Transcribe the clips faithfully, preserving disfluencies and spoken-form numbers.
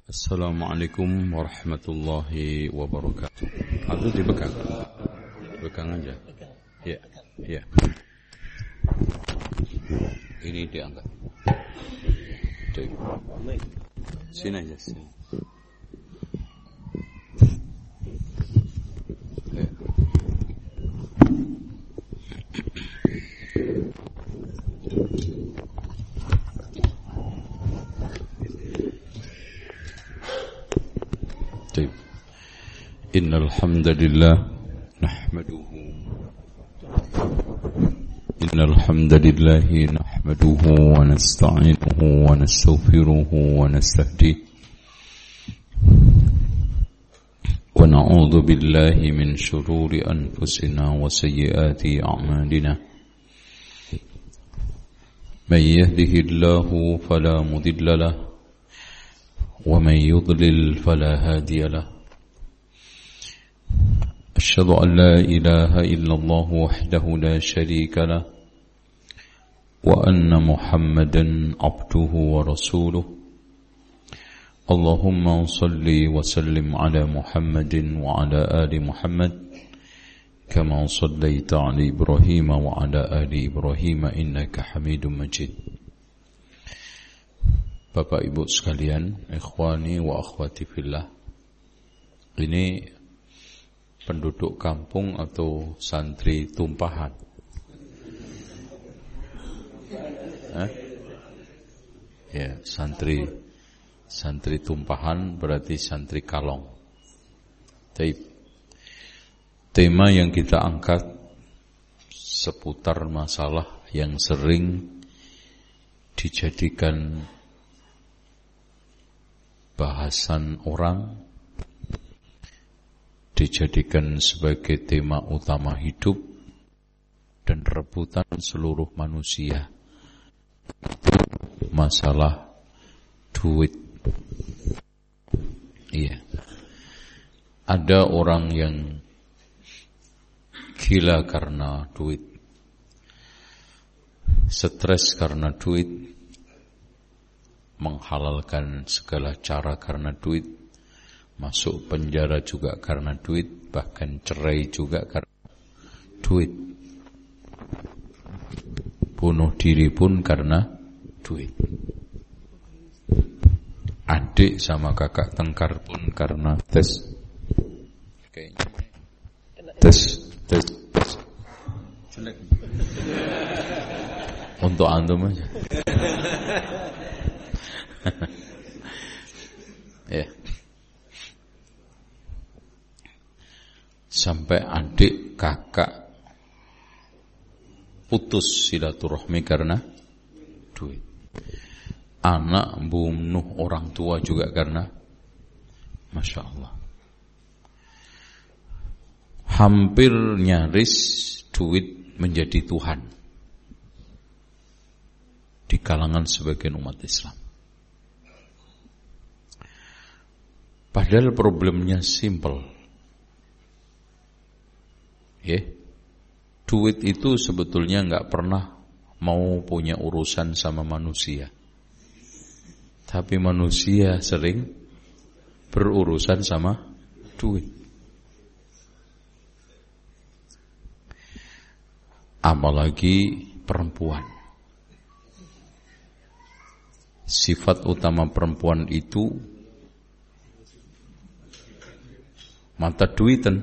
Assalamualaikum warahmatullahi wabarakatuh. Harus dipegang, pegang aja. Ya, ya. Ini diangkat. Sini aja, sini. Ya. إن الحمد لله نحمده إن الحمد لله نحمده ونستعينه ونستغفره ونستهديه ونعوذ بالله من شرور أنفسنا وسيئات أعمالنا من يهده الله فلا مضل له ومن يضلل فلا هادي له أشهد أن لا إله إلا الله وحده لا شريك له وأن محمدا عبده ورسوله اللهم صل وسلم على محمد وعلى آل محمد كما صليت على إبراهيم وعلى آل إبراهيم إنك حميد مجيد. Bapak Ibu sekalian, ikhwani wa akhwati fillah, ini penduduk kampung atau santri tumpahan? Eh? Ya, santri santri tumpahan berarti santri kalong. Taib. Tema yang kita angkat seputar masalah yang sering dijadikan bahasan orang, dijadikan sebagai tema utama hidup dan rebutan seluruh manusia. Masalah duit. Iya. Ada orang yang gila karena duit, stres karena duit, menghalalkan segala cara karena duit, masuk penjara juga karena duit, bahkan cerai juga karena duit, bunuh diri pun karena duit, adik sama kakak tengkar pun karena tes kayaknya tes tes tes untuk antum aja. Ya. Sampai adik kakak putus silaturahmi karena duit. Anak bunuh orang tua juga karena, Masya Allah. Hampir nyaris duit menjadi Tuhan di kalangan sebagian umat Islam. Padahal problemnya simple. Ya, duit itu sebetulnya nggak pernah mau punya urusan sama manusia, tapi manusia sering berurusan sama duit. Apalagi perempuan. Sifat utama perempuan itu mata duitan.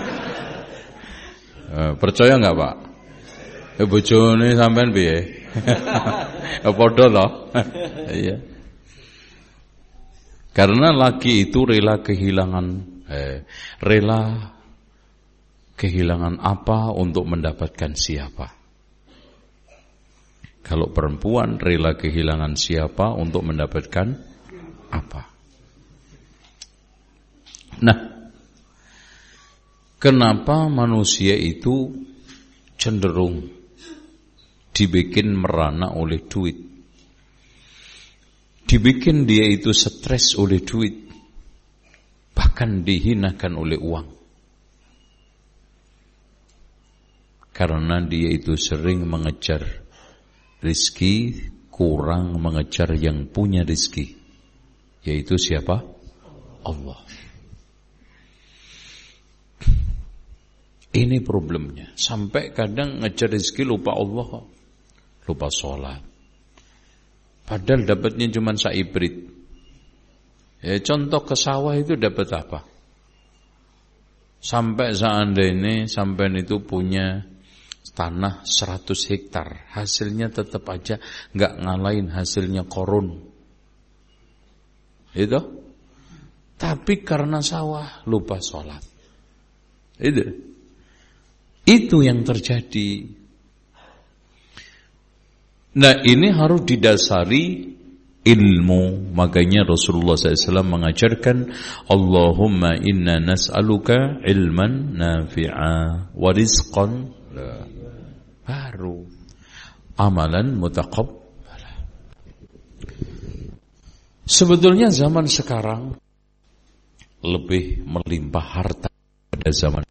Uh, percaya nggak Pak? Eh bojone sampean piye? Padha to? Iya. Karena laki itu rela kehilangan eh, rela kehilangan apa untuk mendapatkan siapa. Kalau perempuan rela kehilangan siapa untuk mendapatkan apa. Nah, kenapa manusia itu cenderung dibikin merana oleh duit? Dibikin dia itu stres oleh duit, bahkan dihinakan oleh uang. Karena dia itu sering mengejar rizki, kurang mengejar yang punya rizki. yaitu siapa? Allah. Ini problemnya. Sampai kadang ngejar rezeki lupa Allah, lupa sholat. Padahal dapatnya cuma saibrit. Ya, contoh ke sawah itu dapat apa? Sampai seandainya sampai itu punya tanah seratus hektar, hasilnya tetap aja nggak ngalahin hasilnya korun. Itu. Tapi karena sawah lupa sholat. Itu. Itu yang terjadi. Nah, ini harus didasari ilmu. Makanya Rasulullah shallallahu alaihi wasallam mengajarkan, Allahumma inna nas'aluka ilman nafi'a wa rizqan baru amalan mutaqabbala. Sebetulnya zaman sekarang lebih melimpah harta pada zaman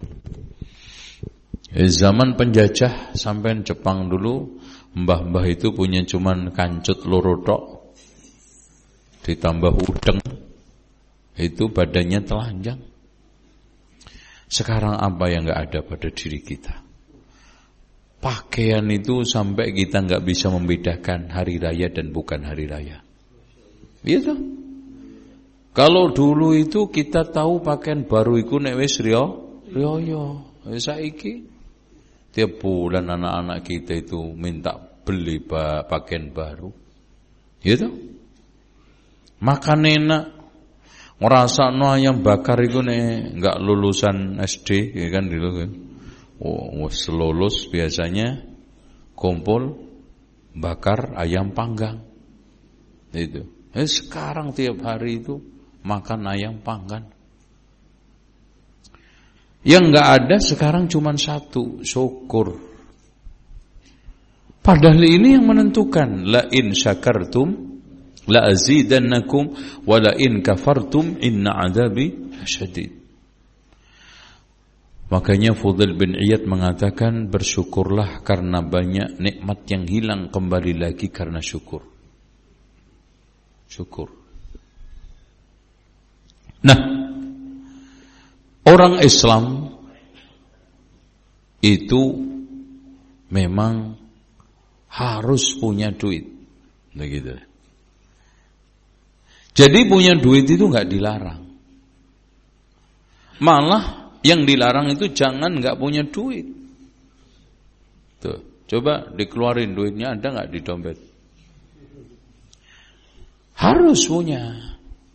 zaman penjajah. Sampai Jepang dulu, mbah-mbah itu punya cuman kancut loro tok, ditambah udeng, itu badannya telanjang. Sekarang apa yang gak ada pada diri kita? Pakaian itu sampai kita gak bisa membedakan hari raya dan bukan hari raya. Gitu. Kalau dulu itu kita tahu pakaian baru itu nek wis riyo, riyo. Saiki tiap bulan anak-anak kita itu minta beli pakaian baru. Gitu. Makan enak. Ngrasakno ayam bakar iku nek enggak lulusan S D ya kan dulu kan. Oh, wis lulus biasanya kumpul bakar ayam panggang. Itu. Eh, sekarang tiap hari itu makan ayam panggang. Yang enggak ada sekarang cuma satu, syukur. Padahal ini yang menentukan, la in syakartum la azidannakum wa la in kafartum inna adzabi syadid. Makanya Fudail bin Iyad mengatakan, bersyukurlah karena banyak nikmat yang hilang, kembali lagi karena syukur. Syukur. Nah, orang Islam itu memang harus punya duit. Begitu. Jadi punya duit itu enggak dilarang. Malah yang dilarang itu jangan enggak punya duit. Tuh, coba dikeluarin duitnya, ada enggak di dompet? Harus punya.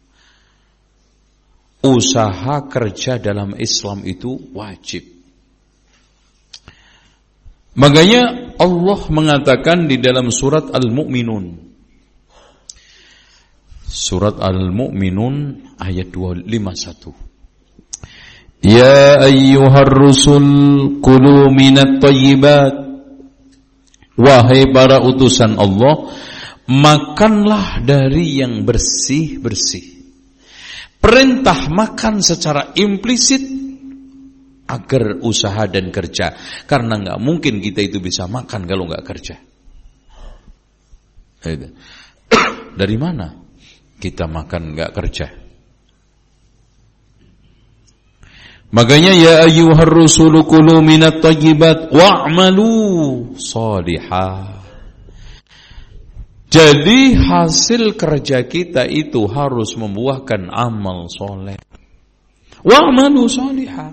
Usaha kerja dalam Islam itu wajib. Makanya Allah mengatakan di dalam surat Al-Mu'minun. Surat Al-Mu'minun ayat dua ratus lima puluh satu. Ya ayyuhar rusul kulu minat thayyibat. Wahai para utusan Allah, makanlah dari yang bersih-bersih. Perintah makan secara implisit agar usaha dan kerja. Karena enggak mungkin kita itu bisa makan kalau enggak kerja. Dari mana kita makan enggak kerja? Makanya ya ayyuhar rusulu kulu minat thayyibat wa'malu shalihah. Jadi hasil kerja kita itu harus membuahkan amal soleh. Wa'malu shalihah.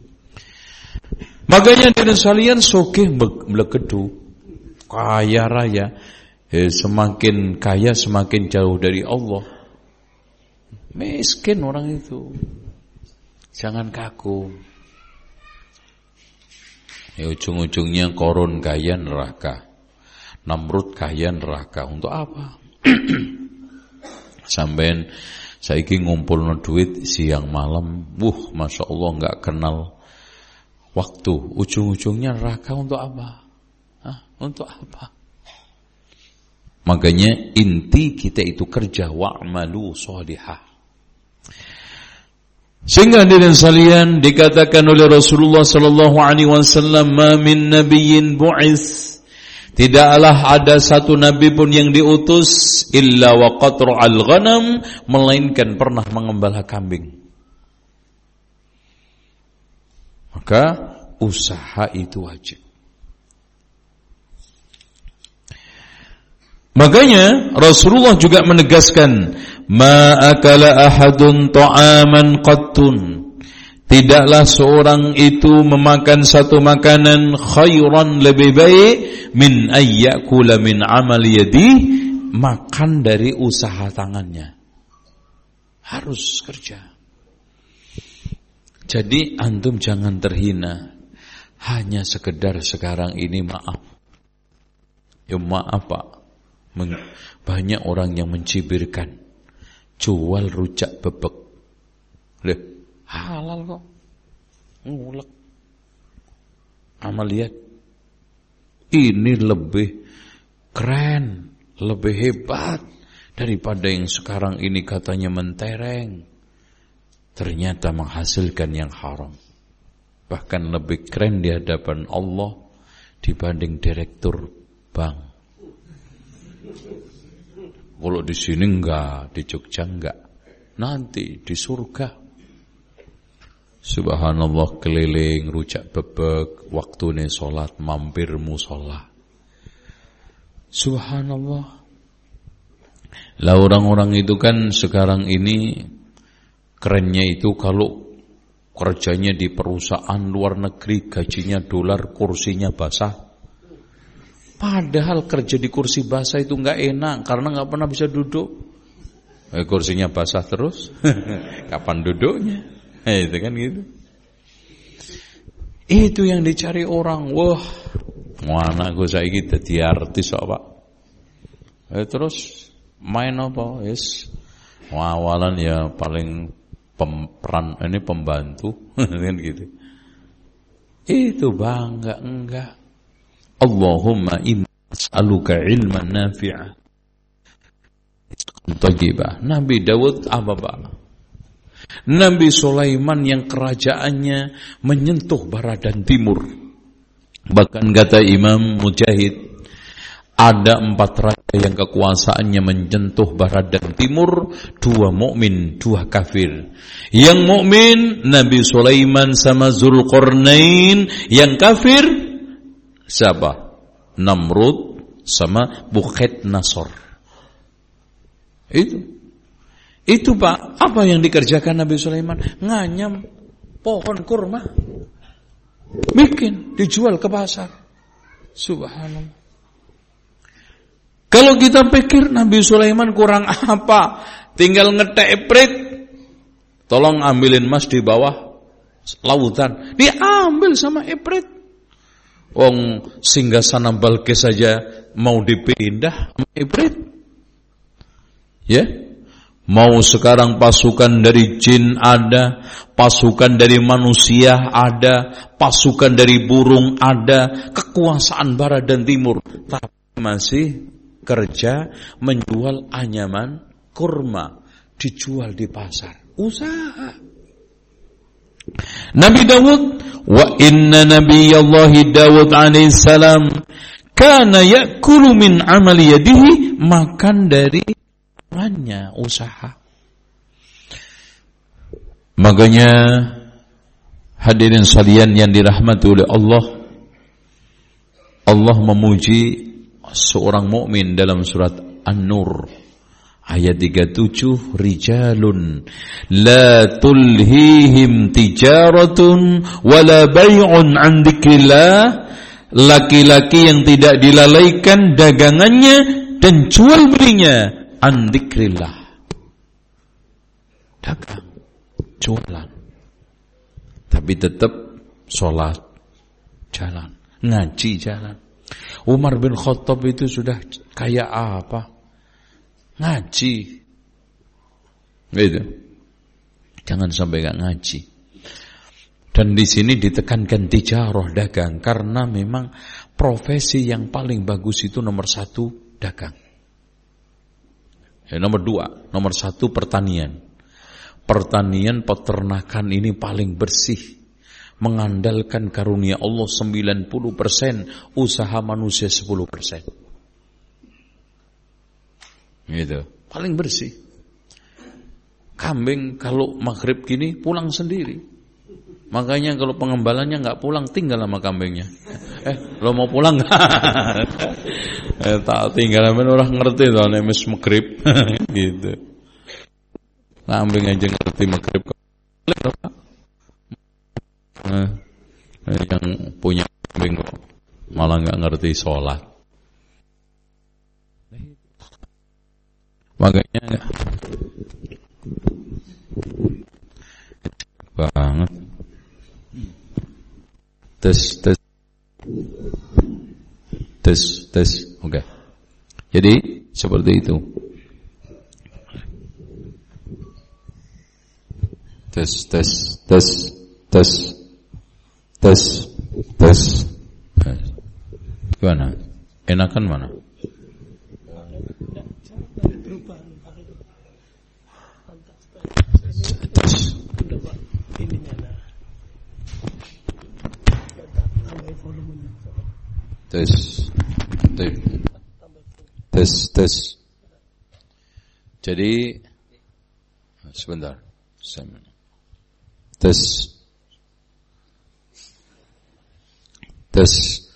Makanya dengan sekalian sugih melegedu, kaya raya, eh, semakin kaya semakin jauh dari Allah. Miskin orang itu. Jangan kaku. Ya, ujung-ujungnya korun kaya neraka. Namrud kaya neraka. Untuk apa? Sampean saiki ngumpulno duit siang malam, wuh masya Allah nggak kenal waktu. Ujung-ujungnya neraka. Untuk apa? Hah? Untuk apa? Makanya inti kita itu kerja, wa'malu shalihah. Sehingga hadirin sekalian dikatakan oleh Rasulullah sallallahu alaihi wasallam, "Ma min nabiyyin bu'its." Tidaklah ada satu nabi pun yang diutus illa wa qatra'al ghanam, melainkan pernah mengembala kambing. Maka usaha itu wajib. Makanya Rasulullah juga menegaskan, ma akala ahadun ta'aman qattun. Tidaklah seorang itu memakan satu makanan khairan, lebih baik min ayyakula min amal yadi, makan dari usaha tangannya. Harus kerja. Jadi antum jangan terhina hanya sekedar sekarang ini maaf. Ya maaf Pak, banyak orang yang mencibirkan jual rujak bebek. Loh, halal kok. Ngulek. Amal lihat. Ini lebih keren, lebih hebat daripada yang sekarang ini katanya mentereng. Ternyata menghasilkan yang haram. Bahkan lebih keren di hadapan Allah dibanding direktur bank. Kalau di sini enggak, di Jogja enggak. Nanti di surga. Subhanallah, keliling rujak bebek, waktune sholat mampir musola. Subhanallah. Lah orang-orang itu kan sekarang ini kerennya itu kalau kerjanya di perusahaan luar negeri, gajinya dolar, kursinya basah. Padahal kerja di kursi basah itu enggak enak karena enggak pernah bisa duduk. Eh, kursinya basah terus. Kapan duduknya? Eh, itu kan gitu. Itu yang dicari orang. Wah, anakku saiki dadi artis kok, Pak. Eh, terus main apa? Yes. Awalan ya paling pemeran ini pembantu kan gitu. Itu bangga enggak? Allahumma inna as'aluka ilman nafi'ah. Tajibah. Nabi Daud apa Pak? Nabi Sulaiman yang kerajaannya menyentuh barat dan timur. Bahkan kata Imam Mujahid, ada empat raja yang kekuasaannya menyentuh barat dan timur, dua mukmin, dua kafir. Yang mukmin Nabi Sulaiman sama Zulqarnain, yang kafir siapa? Namrud sama Bukhadnezzar. Itu. Itu Pak, apa yang dikerjakan Nabi Sulaiman? Nganyam pohon kurma. Bikin, dijual ke pasar. Subhanallah. Kalau kita pikir Nabi Sulaiman kurang apa? Tinggal ngetek eprit. Tolong ambilin emas di bawah lautan. Diambil sama eprit. Wong singgasana Balkis saja mau dipindah sama eprit. Ya. Mau sekarang pasukan dari jin ada, pasukan dari manusia ada, pasukan dari burung ada, kekuasaan barat dan timur, tapi masih kerja menjual anyaman kurma, dijual di pasar. Usaha. Nabi Dawud, wa inna nabiyallahi Dawud alaihi salam kana ya'kulu min amali yadihi, makan dari tangannya, usaha. Makanya hadirin sekalian yang dirahmati oleh Allah, Allah memuji seorang mukmin dalam surat An-Nur ayat tiga puluh tujuh, rijalun la tulhihim tijaratun wala bai'un an dzikrillah, laki-laki yang tidak dilalaikan dagangannya dan jual belinya an dzikrillah, dagang, jualan, tapi tetap sholat jalan, ngaji jalan. Umar bin Khattab itu sudah kayak apa? Ngaji. Gitu. Jangan sampai gak ngaji. Dan di sini ditekankan tijarah, dagang, karena memang profesi yang paling bagus itu nomor satu dagang. Ya, nomor dua, nomor satu pertanian. Pertanian, peternakan ini paling bersih, mengandalkan karunia Allah sembilan puluh persen, usaha manusia sepuluh persen. Gitu. Paling bersih. Kambing kalau maghrib gini pulang sendiri. Makanya kalau pengembalannya nggak pulang, tinggal sama kambingnya. Eh, lo mau pulang nggak? eh, tak tinggal, orang ngerti tuh nek wis maghrib. Gitu. Kambing aja ngerti maghrib. Nah, yang punya kambing malah nggak ngerti sholat. Makanya banget. Tes tes tes tes. Oke. Okay. Jadi seperti itu. Tes tes tes tes tes tes. Gimana? Enakan mana? Tes tes tes tes. Jadi sebentar, tes tes.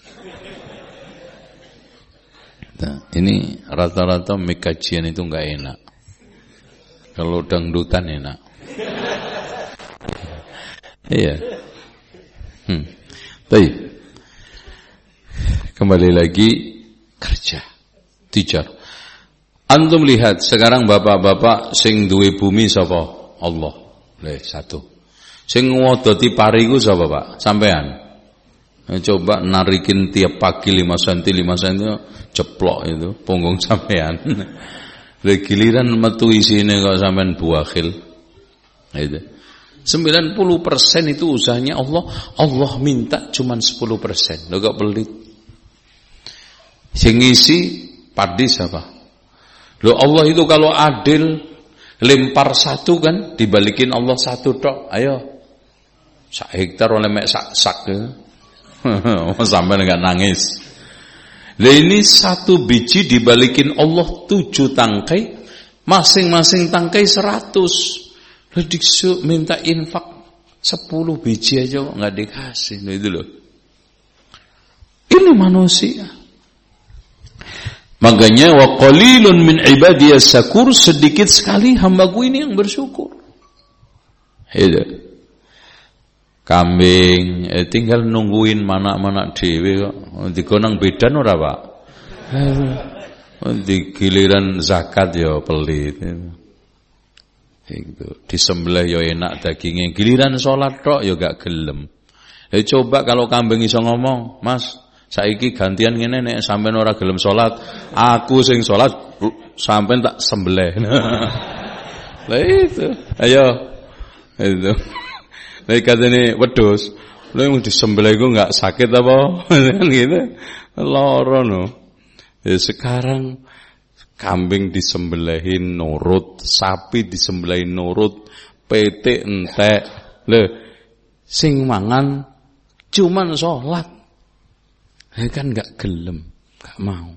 Nah, ini rata-rata mic kajian itu nggak enak. Kalau dangdutan enak. Iya. Hmm. Tapi kembali lagi kerja, tijar. Antum lihat sekarang bapak-bapak sing duwe bumi sapa? Allah. Leh satu. Sing ngodoti pariku sapa, Pak? Sampean. Coba narikin tiap pagi lima sentimeter lima sentimeter ceplok itu punggung sampean. Lah giliran metu isine kok sampean buakhil. Itu. sembilan puluh persen itu usahanya Allah. Allah minta cuman sepuluh persen. Lho kok pelit. Sing ngisi padi siapa? Lho Allah itu kalau adil lempar satu kan dibalikin Allah satu tok. Ayo. Sak hektar oleh mek sak sak ke. Sampai enggak nangis. Lah ini satu biji dibalikin Allah tujuh tangkai, masing-masing tangkai seratus. Lah diksu minta infak sepuluh biji aja kok enggak dikasih. Nah, itu loh. Ini manusia. Makanya wa qalilun min ibadiyas syakur, sedikit sekali hambaku ini yang bersyukur. Itu. Kambing eh, tinggal nungguin mana-mana dhewe kok. Digonang bedan ora, Pak? Di giliran zakat ya pelit. Itu. Disembelih ya enak dagingnya. Giliran salat tok ya gak gelem. Eh coba kalau kambing iso ngomong, "Mas, saiki gantian ngene nek sampean ora gelem salat, aku sing salat sampean tak sembelih." Lah itu. Ayo. Itu. Lah katene wedhus, lha yang disembelih iku enggak sakit apa? Kan gitu. Lara no. Ya sekarang kambing disembelihin nurut, sapi disembelihin nurut, petik entek. Lho sing mangan cuman salat. Ya kan enggak gelem, enggak mau.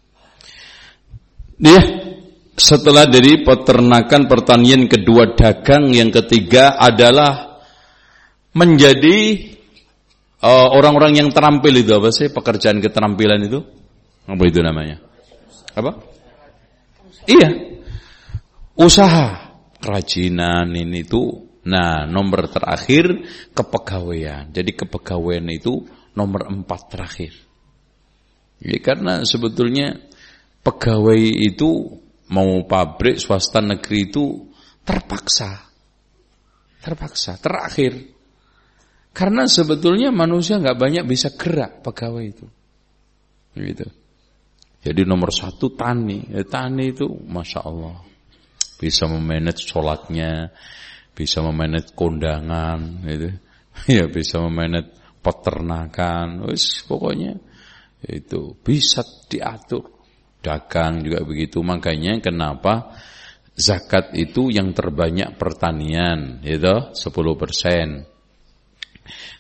Dia setelah dari peternakan, pertanian, kedua dagang, yang ketiga adalah menjadi uh, orang-orang yang terampil. Itu apa sih pekerjaan keterampilan itu? Apa itu namanya? Apa? Iya. Usaha, kerajinan ini tuh. Nah, nomor terakhir kepegawaian. Jadi kepegawaian itu nomor empat terakhir. Jadi karena sebetulnya pegawai itu mau pabrik, swasta, negeri itu terpaksa. Terpaksa, terakhir. Karena sebetulnya manusia nggak banyak bisa gerak pegawai itu, gitu. Jadi nomor satu tani, ya, tani itu masya Allah bisa memanage sholatnya, bisa memanage kondangan, gitu. Ya bisa memanage peternakan, wis pokoknya itu bisa diatur. Dagang juga begitu. Makanya kenapa zakat itu yang terbanyak pertanian, gitu, sepuluh persen.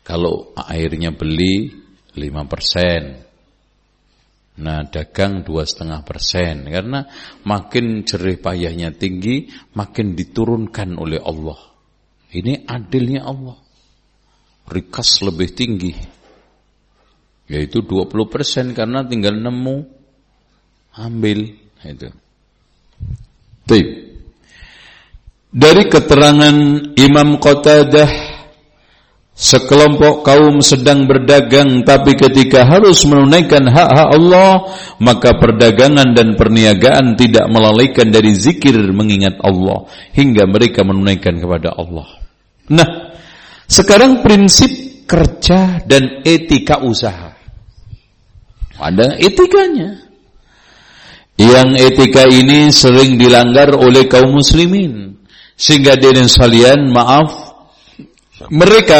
Kalau airnya beli lima persen, nah dagang dua koma lima persen, karena makin jerih payahnya tinggi, makin diturunkan oleh Allah. Ini adilnya Allah. Rikas lebih tinggi, yaitu dua puluh persen, karena tinggal nemu, ambil. Itu. Baik. Dari keterangan Imam Qatadah, sekelompok kaum sedang berdagang, tapi ketika harus menunaikan hak-hak Allah, maka perdagangan dan perniagaan tidak melalaikan dari zikir mengingat Allah, hingga mereka menunaikan kepada Allah. Nah, sekarang prinsip kerja dan etika usaha. Ada etikanya. Yang etika ini sering dilanggar oleh kaum muslimin. Sehingga dengan sekalian, maaf, mereka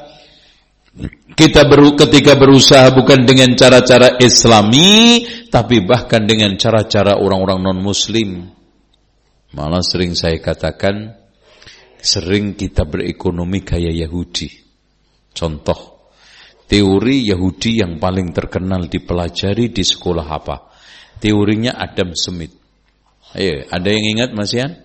kita beru, ketika berusaha bukan dengan cara-cara Islami, tapi bahkan dengan cara-cara orang-orang non-muslim. Malah sering saya katakan, sering kita berekonomi kayak Yahudi. Contoh, teori Yahudi yang paling terkenal dipelajari di sekolah apa? Teorinya Adam Smith. Ayo, ada yang ingat Mas Yan?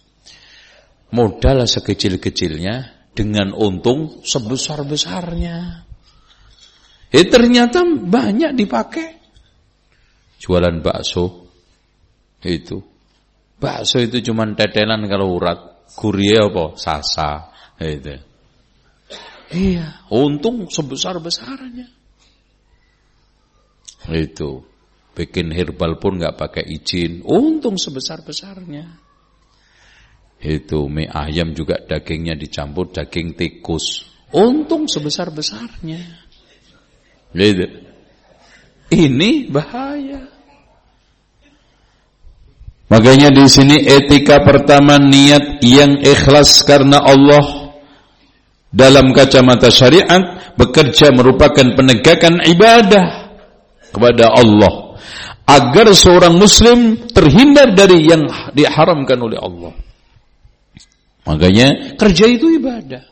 Modal sekecil-kecilnya dengan untung sebesar-besarnya. Eh ternyata banyak dipakai. Jualan bakso itu. Bakso itu cuma tetelan kalau urat. Kurie apa? Sasa. Itu. Iya, untung sebesar-besarnya. Itu. Bikin herbal pun enggak pakai izin, untung sebesar-besarnya. Itu mie ayam juga dagingnya dicampur daging tikus, untung sebesar-besarnya. Gitu. Ini bahaya. Makanya di sini etika pertama, niat yang ikhlas karena Allah. Dalam kacamata syariat, bekerja merupakan penegakan ibadah kepada Allah, agar seorang muslim terhindar dari yang diharamkan oleh Allah. Makanya kerja itu ibadah.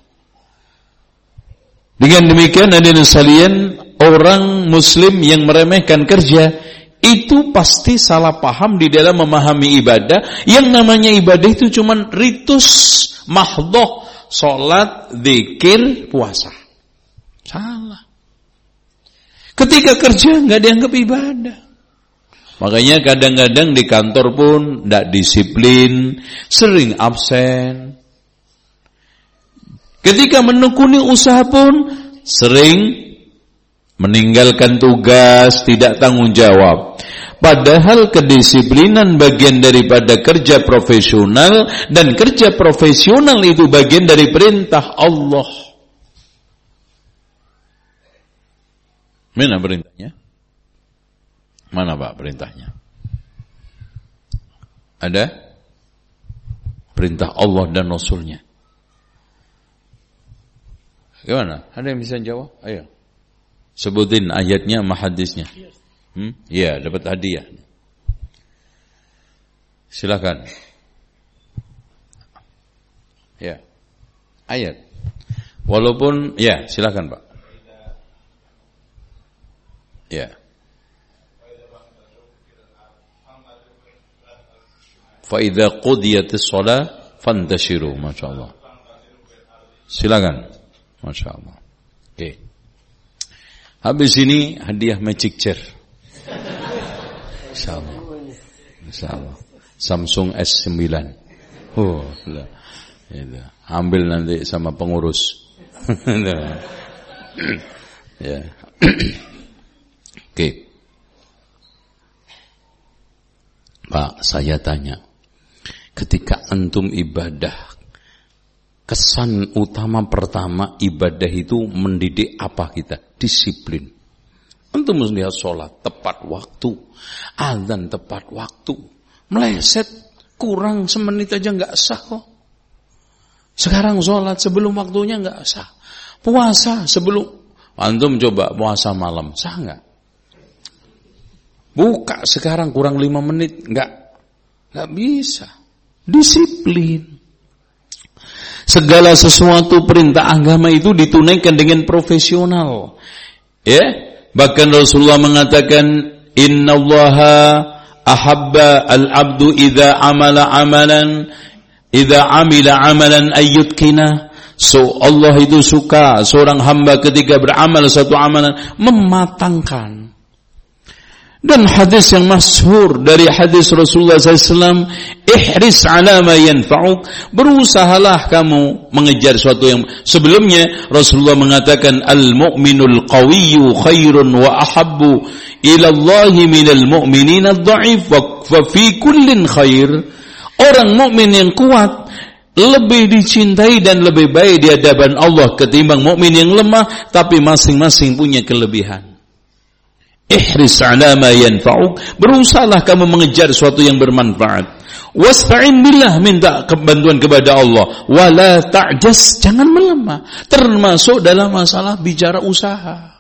Dengan demikian hadirin sekalian, orang muslim yang meremehkan kerja itu pasti salah paham di dalam memahami ibadah. Yang namanya ibadah itu cuma ritus mahdhah, salat, zikir, puasa. Salah. Ketika kerja enggak dianggap ibadah. Makanya kadang-kadang di kantor pun enggak disiplin, sering absen. Ketika menekuni usaha pun sering meninggalkan tugas, tidak tanggung jawab. Padahal kedisiplinan bagian daripada kerja profesional, dan kerja profesional itu bagian dari perintah Allah. Mana perintahnya? Mana Pak perintahnya? Ada? Perintah Allah dan Rasulnya. Gimana? Ada yang bisa jawab? Ayo. Sebutin ayatnya sama hadisnya. Hmm? Ya, dapat hadiah. Silakan. Ya. Ayat. Walaupun ya, silakan Pak. Ya. Fa idza qudiyatis shalah fantashiru, masyaallah. Silakan. Masyaallah. Oke. Okay. Habis ini hadiah magic chair. Insyaallah. Insyaallah. Samsung S sembilan. Oh, lah. Ya, ambil nanti sama pengurus. Ya. Oke. Okay. Pak, saya tanya. Ketika antum ibadah, kesan utama pertama ibadah itu mendidik apa kita? Disiplin. Antum mesti lihat sholat tepat waktu, azan tepat waktu. Meleset kurang semenit aja nggak sah kok. Sekarang sholat sebelum waktunya nggak sah. Puasa sebelum, antum coba puasa malam sah nggak? Buka sekarang kurang lima menit nggak, nggak bisa. Disiplin. Segala sesuatu perintah agama itu ditunaikan dengan profesional. Ya, bahkan Rasulullah mengatakan, innallaha ahabba al-abdu idza amala amalan idza amila amalan ayyutkina. So Allah itu suka seorang hamba ketika beramal suatu amalan mematangkan. Dan hadis yang masyhur dari hadis Rasulullah sallallahu alaihi wasallam, ihris ala ma yanfa'uk, berusahalah kamu mengejar sesuatu yang sebelumnya Rasulullah mengatakan al-mu'minul qawiyyu khairun wa ahabbu ila Allah minal mu'minin ad-dha'if wa fi kullin khair. Orang mukmin yang kuat lebih dicintai dan lebih baik di hadapan Allah ketimbang mukmin yang lemah, tapi masing-masing punya kelebihan. Ihris ala ma yanfa'uk, berusahalah kamu mengejar sesuatu yang bermanfaat. Wasta'in billah, minta bantuan kepada Allah. Wala ta'jas, jangan melemah, termasuk dalam masalah bicara usaha.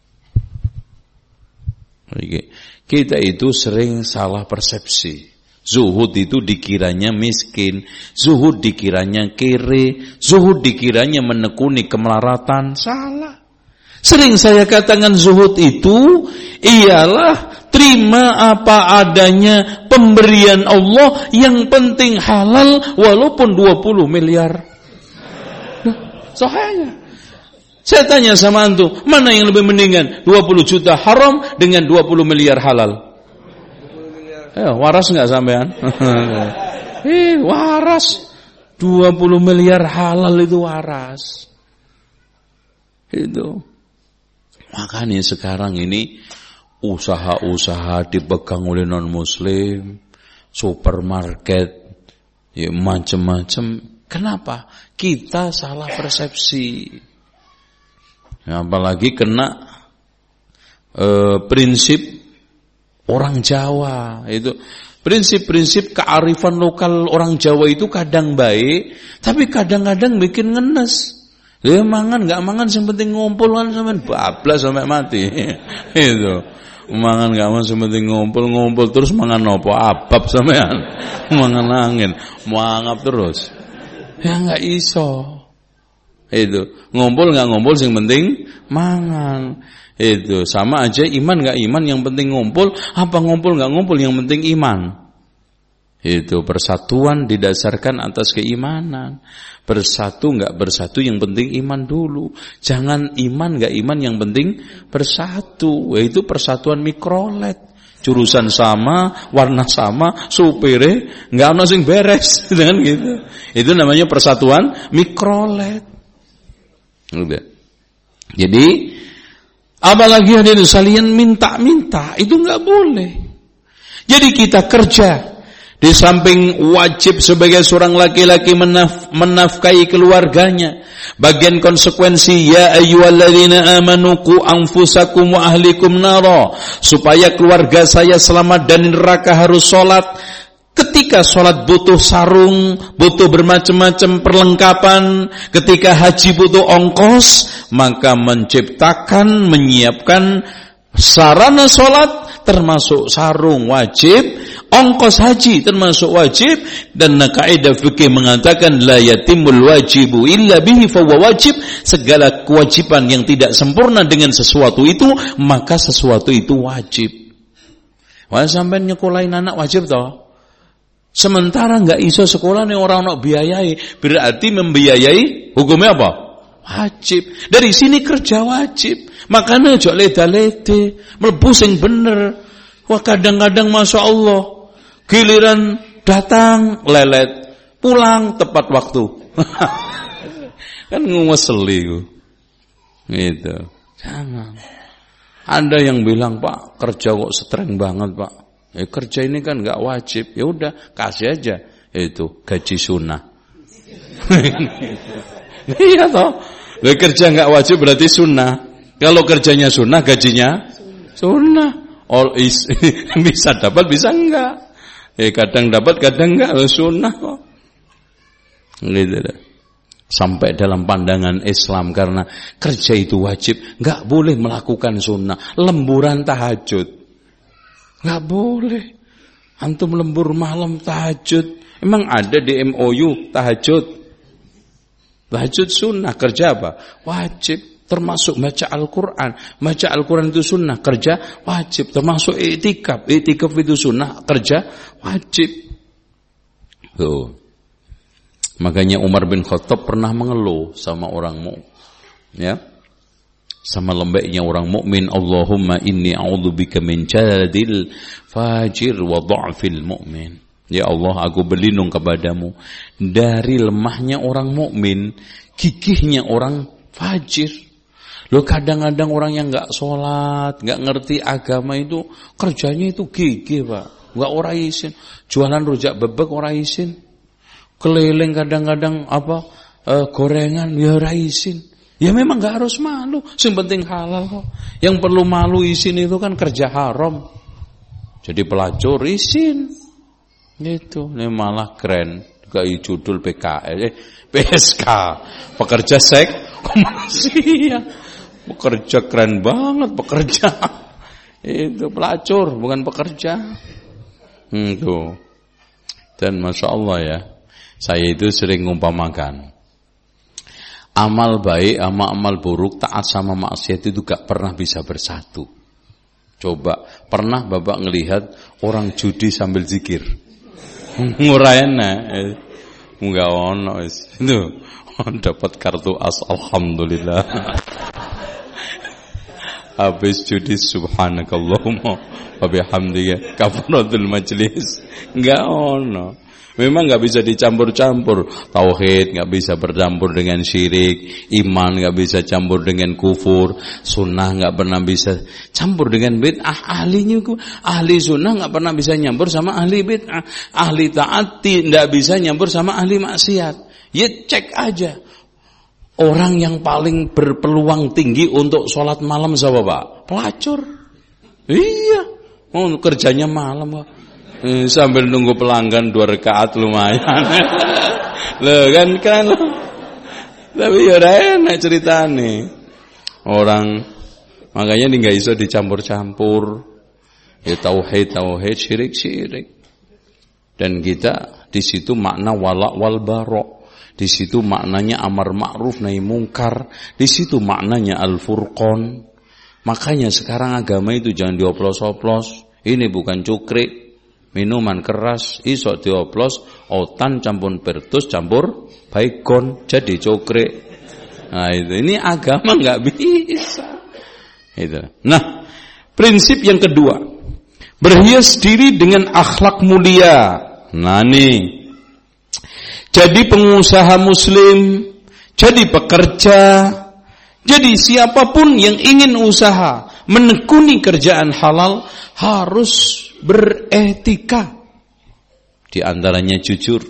Kita itu sering salah persepsi. Zuhud itu dikiranya miskin, zuhud dikiranya kere, zuhud dikiranya menekuni kemelaratan. Salah. Sering saya katakan zuhud itu ialah terima apa adanya pemberian Allah, yang penting halal walaupun dua puluh miliar. Soalnya saya tanya sama antum, mana yang lebih mendingan, dua puluh juta haram dengan dua puluh miliar halal? Eh, waras enggak sampean? Eh, waras. dua puluh miliar halal itu waras. Itu. Makanya sekarang ini usaha-usaha dipegang oleh non-muslim, supermarket, ya macam-macam. Kenapa? Kita salah persepsi. Ya, apalagi kena e, prinsip orang Jawa. Itu prinsip-prinsip kearifan lokal orang Jawa itu kadang baik, tapi kadang-kadang bikin ngenes. Ya mangan enggak mangan, yang penting ngumpul kan sampean bablas sampai mati. Itu. Mangan enggak mangan, yang penting ngumpul-ngumpul terus mangan opo abab sampean. Mangan angin, mangap terus. Ya enggak iso. Itu. Ngumpul enggak ngumpul, yang penting mangan. Itu sama aja iman enggak iman, yang penting ngumpul. Apa ngumpul enggak ngumpul, yang penting iman. Itu persatuan didasarkan atas keimanan. Bersatu enggak bersatu, yang penting iman dulu. Jangan iman enggak iman, yang penting bersatu. Itu persatuan mikrolet. Jurusan sama, warna sama, supire enggak ono sing beres, dengan gitu. Itu namanya persatuan mikrolet. Udah. Jadi apalagi hadirin sekalian minta-minta itu enggak boleh. Jadi kita kerja, di samping wajib sebagai seorang laki-laki menaf, menafkahi keluarganya, bagian konsekuensi ya ayyuhalladzina amanu qu anfusakum wa ahlikum nara, supaya keluarga saya selamat dari neraka harus salat. Ketika salat butuh sarung, butuh bermacam-macam perlengkapan, ketika haji butuh ongkos, maka menciptakan, menyiapkan sarana salat termasuk sarung wajib, ongkos haji termasuk wajib, dan kaidah fikih mengatakan la yatimul wajibu illa bihi fahuwa wajib. Segala kewajiban yang tidak sempurna dengan sesuatu itu, maka sesuatu itu wajib. Wah, sampai nyekolahin anak wajib toh. Sementara enggak iso sekolah nih orang nak biayai, berarti membiayai hukumnya apa? Wajib. Dari sini kerja wajib. Makanya ojo leda-lede, mlebu sing bener. Wah, kadang-kadang Masya Allah, giliran datang lelet, pulang tepat waktu. Kan nguseli ku. Gitu. Jangan. Ada yang bilang, "Pak, kerja kok streng banget, Pak." Ya, kerja ini kan enggak wajib. Ya udah, kasih aja itu gaji sunnah. Iya toh. Lah kerja enggak wajib berarti sunnah. Kalau kerjanya sunnah, gajinya sunnah. All is bisa dapat, bisa enggak. Eh kadang dapat, kadang enggak, sunnah kok. Gitu deh. Sampai dalam pandangan Islam, karena kerja itu wajib, enggak boleh melakukan sunnah. Lemburan tahajud, enggak boleh. Antum lembur malam tahajud, emang ada di M O U tahajud? Tahajud sunnah, kerja apa? Wajib. Termasuk baca Al-Quran. Baca Al-Quran itu sunnah, kerja wajib. Termasuk i'tikaf. I'tikaf itu sunnah, kerja wajib. Tuh. Makanya Umar bin Khattab pernah mengeluh sama orang mukmin, ya, sama lembeknya orang mukmin. Allahumma inni a'udzubika min jadil fajir wa dha'fil mu'min. Ya Allah, aku berlindung kepadamu dari lemahnya orang mukmin, gigihnya orang fajir. Loh, kadang-kadang orang yang enggak sholat, enggak ngerti agama itu kerjanya itu gigih, Pak. Enggak ora isin. Jualan rujak bebek ora isin. Keliling kadang-kadang apa e, gorengan ya ora isin. Ya memang enggak harus malu, yang penting halal kok. Yang perlu malu isin itu kan kerja haram. Jadi pelacur isin. Gitu, ini malah keren. Kayak judul P K S, eh, P S K, pekerja seks komersial. Pekerja keren banget, pekerja. Itu pelacur, bukan pekerja. Hmm, tuh. Dan Masya Allah ya, saya itu sering ngumpamakan amal baik sama amal buruk, taat sama maksiat itu gak pernah bisa bersatu. Coba, pernah Bapak ngelihat orang judi sambil zikir? Ngurayana, enggak ono itu dapat kartu as, alhamdulillah. Habis judi subhanakallahumma wa bihamdika kafaratul majlis, enggak ono. Memang enggak bisa dicampur-campur. Tauhid enggak bisa bercampur dengan syirik, iman enggak bisa campur dengan kufur, sunnah enggak pernah bisa campur dengan bid'ah. Ahlinya ahli sunnah enggak pernah bisa nyampur sama ahli bid'ah. Ahli taat tidak bisa nyampur sama ahli maksiat. Ya cek aja. Orang yang paling berpeluang tinggi untuk sholat malam siapa, Pak? Pelacur. Iya. Oh, kerjanya malam, Pak. Eh, sambil nunggu pelanggan dua rakaat lumayan. Loh kan kan. Tapi ya enak ceritane. Orang makanya ini enggak iso dicampur-campur. Ya tauhid tauhid, syirik syirik. Dan kita di situ makna wala wal bara. Di situ maknanya amar ma'ruf nahi mungkar. Di situ maknanya al-furqan. Makanya sekarang agama itu jangan dioplos-oplos. Ini bukan cukrik. Minuman keras iso dioplos, otan campur pertus campur baikon jadi cokre. Nah itu, ini agama nggak bisa. Itu. Nah, prinsip yang kedua, berhias diri dengan akhlak mulia. Nah nih, jadi pengusaha muslim, jadi pekerja, jadi siapapun yang ingin usaha, menekuni kerjaan halal harus beretika. Di antaranya jujur.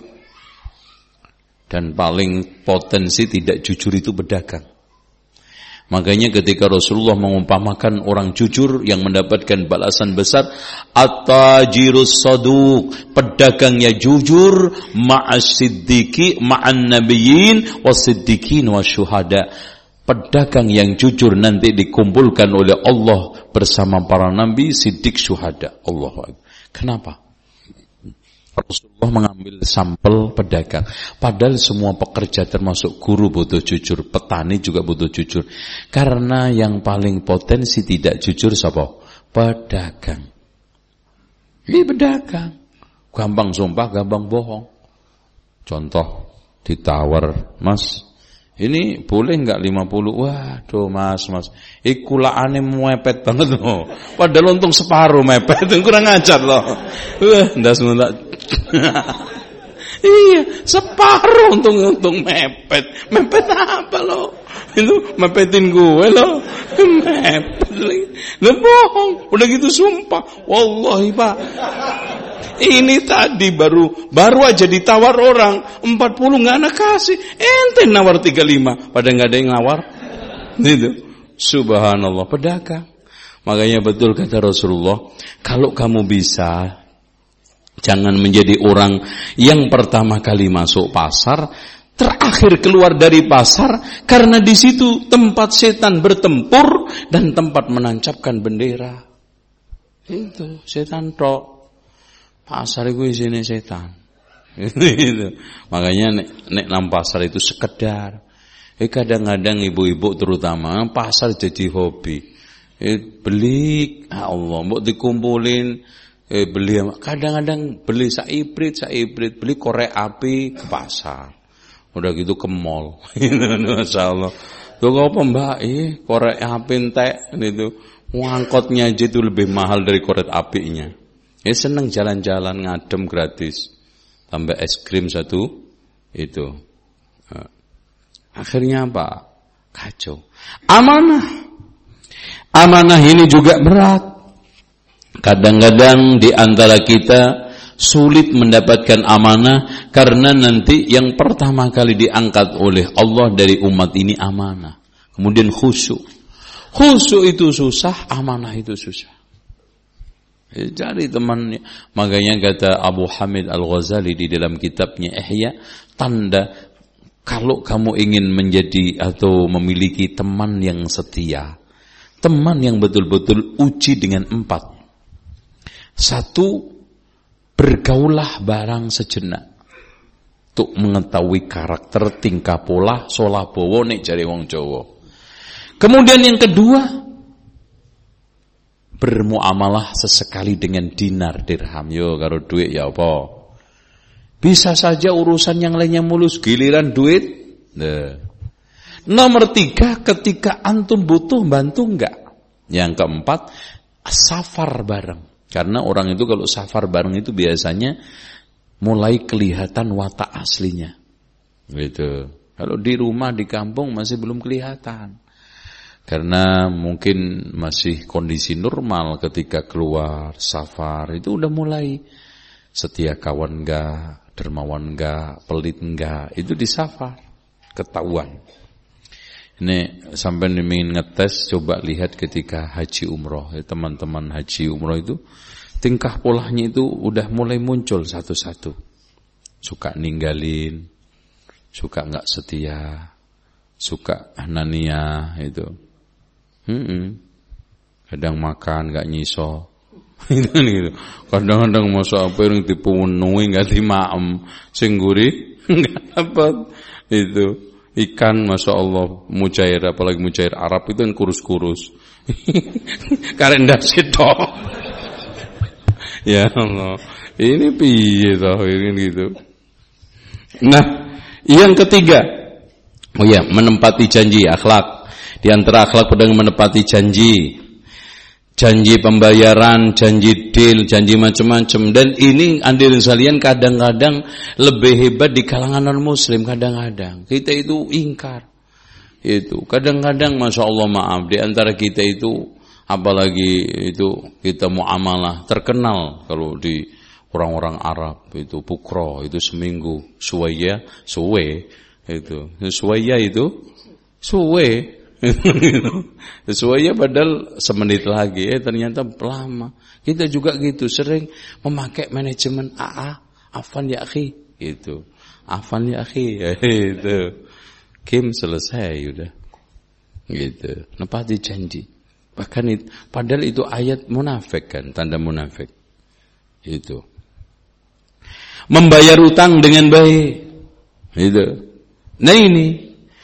Dan paling potensi tidak jujur itu pedagang. Makanya ketika Rasulullah mengumpamakan orang jujur yang mendapatkan balasan besar, at-tajirus saduq, pedagangnya jujur, ma'as siddiqi ma'an nabiyyin was-siddiqin wasyuhada. Pedagang yang jujur nanti dikumpulkan oleh Allah bersama para nabi, siddiq, syuhada. Allahu Akbar. Kenapa? Rasulullah mengambil sampel pedagang. Padahal semua pekerja termasuk guru butuh jujur, petani juga butuh jujur. Karena yang paling potensi tidak jujur siapa? Pedagang. Ini pedagang. Gampang sumpah, gampang bohong. Contoh, ditawar, Mas, ini boleh enggak lima puluh? Waduh mas, mas. Iku laane mepet banget loh. Padahal untung separuh mepet. Kurang ajar loh. Wah, ndas mundak. Iya, separuh untung-untung mepet. Mepet apa loh? Itu mepetin gue loh. Mepet lagi. Lah bohong. Udah gitu sumpah. Wallahi Pak. Ini tadi baru baru aja ditawar orang empat puluh enggak ada kasih. Ente nawar tiga puluh lima pada enggak ada yang nawar. Gitu. Subhanallah, pedagang. Makanya betul kata Rasulullah, kalau kamu bisa jangan menjadi orang yang pertama kali masuk pasar, terakhir keluar dari pasar, karena di situ tempat setan bertempur dan tempat menancapkan bendera. Itu setan tok. Pasar itu isinya setan. Itu. Makanya nek, nek nang pasar itu sekedar Eh kadang-kadang ibu-ibu terutama pasar jadi hobi. Eh beli, ya Allah, mbok dikumpulin, eh beli, kadang-kadang beli saibrit, saibrit, beli korek api ke pasar. Udah gitu ke mall. Masyaallah. Tuh apa Mbak? Eh korek api entek itu. Angkotnya aja itu lebih mahal dari korek apinya. Eh seneng jalan-jalan ngadem gratis. Tambah es krim satu itu. Akhirnya apa? Kacau. Amanah. Amanah ini juga berat. Kadang-kadang di antara kita sulit mendapatkan amanah karena nanti yang pertama kali diangkat oleh Allah dari umat ini amanah. Kemudian khusyuk. Khusyuk itu susah, amanah itu susah. Cari temannya. Makanya kata Abu Hamid Al-Ghazali di dalam kitabnya Ihya, tanda kalau kamu ingin menjadi atau memiliki teman yang setia, teman yang betul-betul uji dengan empat. Satu, bergaulah barang sejenak untuk mengetahui karakter, tingkah pola, solah bowo nek jare wong Jawa. Kemudian yang kedua, bermuamalah sesekali dengan dinar dirham. Yo karo duit ya apa? Bisa saja urusan yang lainnya mulus, giliran duit. Nah. Nomor tiga, ketika antum butuh bantu enggak. Yang keempat, safar bareng. Karena orang itu kalau safar bareng itu biasanya mulai kelihatan watak aslinya. Gitu. Kalau di rumah, di kampung masih belum kelihatan. Karena mungkin masih kondisi normal, ketika keluar safar itu udah mulai setia kawan enggak, dermawan enggak, pelit enggak, itu di safar ketahuan. Ini sampai ingin ngetes, coba lihat ketika haji umroh. Ya, teman-teman haji umroh itu tingkah polanya itu udah mulai muncul satu-satu. Suka ninggalin, suka nggak setia, suka anania itu. Hmm, kadang makan nggak nyiso. Gitu. Kadang-kadang masa apa yang dipenuhi nggak dimaem, sing gurih nggak dapat itu. Ikan, masya Allah, mujair, apalagi mujair Arab itu kan kurus-kurus. Karena sitok. Ya Allah, ini piye toh ini gitu. Nah, yang ketiga, oh ya, menempati janji, akhlak. Di antara akhlak pedang menepati janji. Janji pembayaran, janji deal, janji macam-macam. Dan ini hadirin sekalian kadang-kadang lebih hebat di kalangan non-muslim. Kadang-kadang kita itu ingkar. Itu kadang-kadang masya Allah maaf di antara kita itu, apalagi itu kita muamalah terkenal kalau di orang-orang Arab itu bukro itu seminggu, suwaya suwe itu suwaya itu suwe. Sesuai padahal semenit lagi, eh ternyata lama. Kita juga gitu, sering memakai manajemen A A, afan ya akhi, gitu. Afan ya akhi, itu. Kim selesai udah. Gitu. Nepati janji. Bahkan itu, padahal itu ayat munafik kan, tanda munafik. Itu. Membayar utang dengan baik. Itu. Nah ini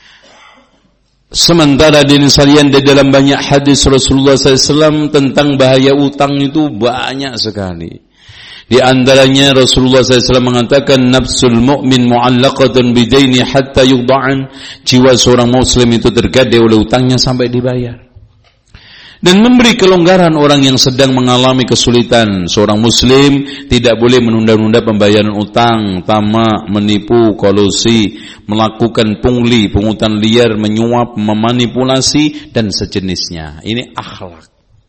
sementara di salian di dalam banyak hadis Rasulullah sallallahu alaihi wasallam tentang bahaya utang itu banyak sekali. Di antaranya Rasulullah sallallahu alaihi wasallam mengatakan nafsul mu'min mu'allaqatun bidaini hatta yudha'an. Jiwa seorang muslim itu tergadai oleh utangnya sampai dibayar. Dan memberi kelonggaran orang yang sedang mengalami kesulitan. Seorang muslim tidak boleh menunda-nunda pembayaran utang, tamak, menipu, kolusi, melakukan pungli, pungutan liar, menyuap, memanipulasi dan sejenisnya. Ini akhlak.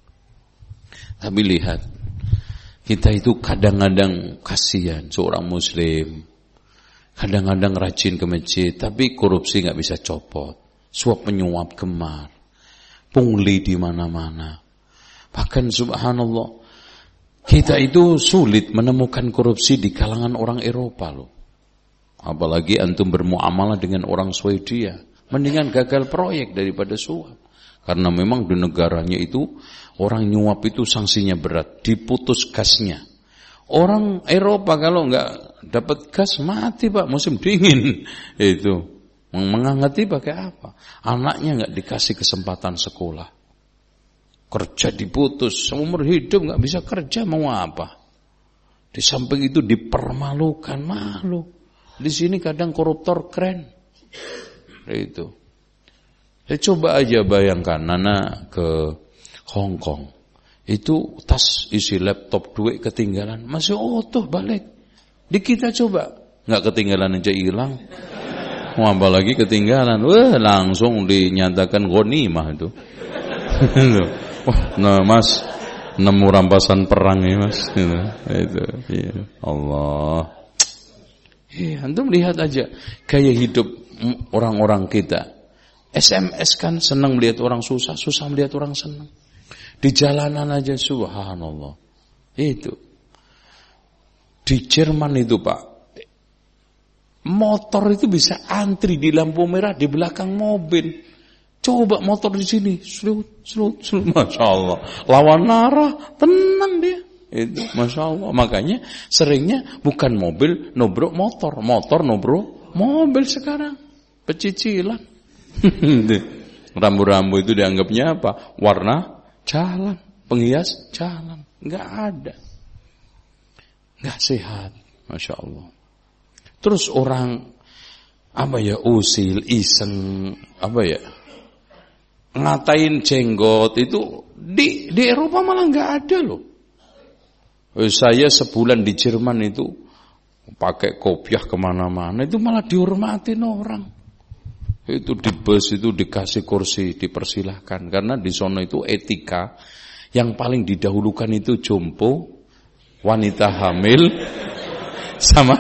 Tapi lihat, kita itu kadang-kadang kasihan seorang muslim. Kadang-kadang rajin ke masjid, tapi korupsi nggak bisa copot. Suap menyuap gemar. Pungli di mana-mana. Bahkan subhanallah, kita itu sulit menemukan korupsi di kalangan orang Eropa loh. Apalagi antum bermuamalah dengan orang Swedia, mendingan gagal proyek daripada suap. Karena memang di negaranya itu orang nyuap itu sanksinya berat, diputus gasnya. Orang Eropa kalau nggak dapat gas mati Pak, musim dingin itu. Mengangati pakai apa? Anaknya nggak dikasih kesempatan sekolah, kerja diputus, seumur hidup nggak bisa kerja, mau apa? Di samping itu dipermalukan, malu. Di sini kadang koruptor keren, itu. Ya, coba aja bayangkan, Nana ke Hong Kong, itu tas isi laptop, duit ketinggalan, masih utuh balik. Di kita coba, nggak ketinggalan aja hilang. Wah, apalagi ketinggalan, wah langsung dinyatakan ghanimah itu. Wah, nah mas, nemu rampasan perang ya mas, itu, itu, ya Allah. Iya, antum lihat aja gaya hidup orang-orang kita. S M S kan senang melihat orang susah, susah melihat orang senang. Di jalanan aja subhanallah. Itu. Di Jerman itu Pak, motor itu bisa antri di lampu merah di belakang mobil. Coba motor di sini, slut, slut, slut, masya Allah. Lawan arah, tenang dia. Itu, masya Allah. Makanya seringnya bukan mobil nobrok motor, motor nobrok mobil sekarang. Pecicilan. Rambu-rambu itu dianggapnya apa? Warna jalan, penghias jalan. Enggak ada. Enggak sehat, masya Allah. Terus orang apa ya, usil, iseng, apa ya, ngatain jenggot itu di di Eropa malah nggak ada loh. Saya sebulan di Jerman itu pakai kopiah kemana-mana, itu malah dihormatin orang. Itu di bus itu dikasih kursi, dipersilahkan, karena di sono itu etika yang paling didahulukan itu jompo, wanita hamil, sama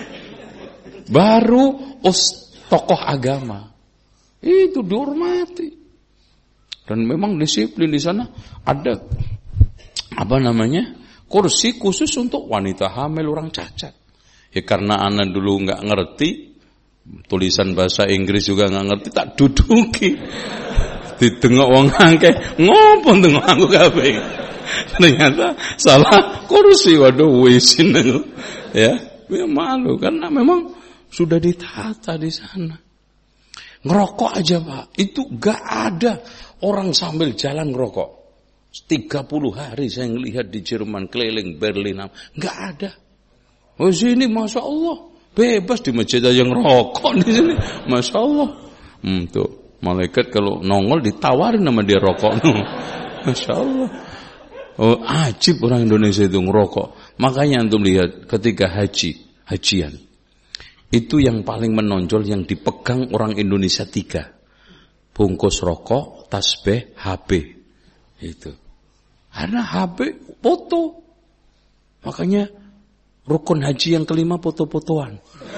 baru us, tokoh agama. Itu dihormati. Dan memang disiplin di sana ada apa namanya? Kursi khusus untuk wanita hamil, orang cacat. Ya karena anak dulu nggak ngerti tulisan bahasa Inggris juga nggak ngerti, tak duduki. Ditengok wong angke, ngopo tengok aku kabeh. Ternyata salah kursi, waduh wisin ya. Ya malu karena memang sudah ditata di sana. Ngerokok aja Pak, itu gak ada orang sambil jalan ngerokok. tiga puluh hari saya ngelihat di Jerman, keliling Berlin, gak ada. Oh sini masya Allah bebas di masjid aja ngerokok di sini, masya Allah. Hmm, tuh malaikat kalau nongol ditawarin sama dia rokok, masya Allah. Oh ajib orang Indonesia itu ngerokok. Makanya antum lihat ketika haji, hajian. Itu yang paling menonjol yang dipegang orang Indonesia tiga. Bungkus rokok, tasbih, H P. Itu. Karena H P foto. Makanya rukun haji yang kelima foto-fotoan.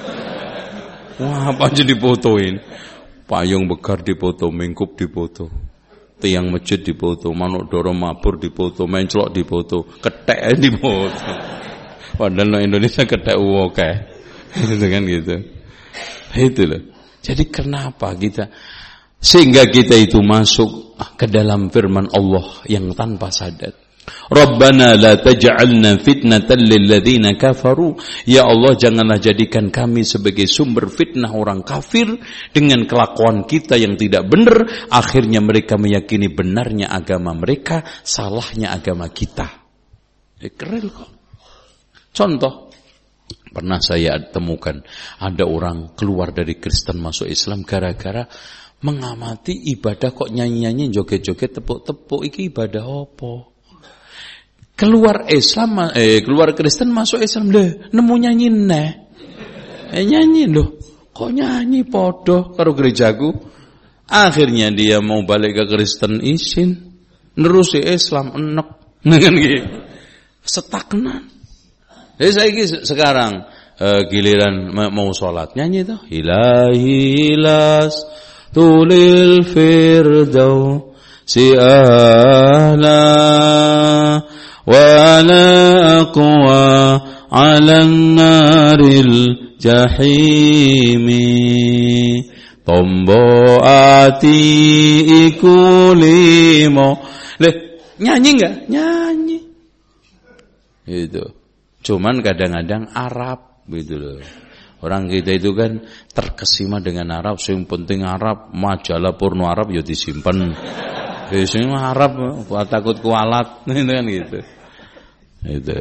Wah, apa aja difotoin. Payung bekar dipoto, mingkup dipoto. Tiang masjid dipoto, manuk doro mabur dipoto, menclok dipoto, ketek dipoto. Padahal Indonesia ketek uwoke. Itu kan gitu. Itu loh. Jadi kenapa kita sehingga kita itu masuk ke dalam firman Allah yang tanpa sadar. Rabbana la taj'alna fitnatan lil ladzina kafaru. Ya Allah, janganlah jadikan kami sebagai sumber fitnah orang kafir dengan kelakuan kita yang tidak benar, akhirnya mereka meyakini benarnya agama mereka, salahnya agama kita. Eh, keren kok. Contoh, pernah saya temukan ada orang keluar dari Kristen masuk Islam gara-gara mengamati ibadah kok nyanyi-nyanyi, joget-joget, tepuk-tepuk, iki ibadah apa? Keluar Islam, eh keluar Kristen masuk Islam, deh nemu nyanyi neh, eh nyanyi loh, kok nyanyi podo karo gerejaku? Akhirnya dia mau balik ke Kristen isin, nerusi Islam enek, dengan gitu, stagnan. Jadi saya sekarang uh, giliran mau sholat nyanyi tuh, ilahi las tulil firdaus si ahla wala aqwa ala naril jahimi tombo ati ikulimo. Leh, nyanyi enggak? Nyanyi. Itu. Cuman kadang-kadang Arab gitu loh. Orang kita itu kan terkesima dengan Arab, sing penting Arab, majalah porno Arab ya disimpen. Sing Arab takut kualat, itu kan gitu. Itu.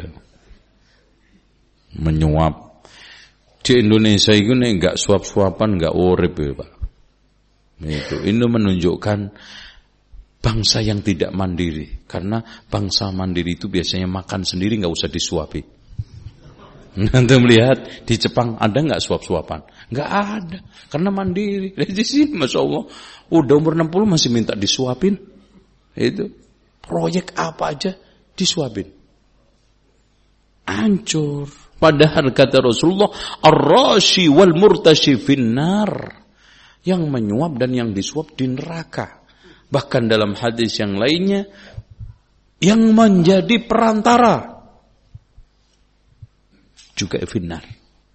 Menyuap. Di Indonesia itu nih enggak suap-suapan, enggak urip ya, Pak. Itu. Ini menunjukkan bangsa yang tidak mandiri. Karena bangsa mandiri itu biasanya makan sendiri, enggak usah disuapi. Nanti melihat di Jepang ada enggak suap-suapan? Enggak ada. Karena mandiri. Di sini Masya Allah udah umur enam puluh masih minta disuapin. Itu. Proyek apa aja disuapin. Hancur. Padahal kata Rasulullah, ar-rashi wal murtashi finnar. Yang menyuap dan yang disuap di neraka. Bahkan dalam hadis yang lainnya, yang menjadi perantara juga finnar.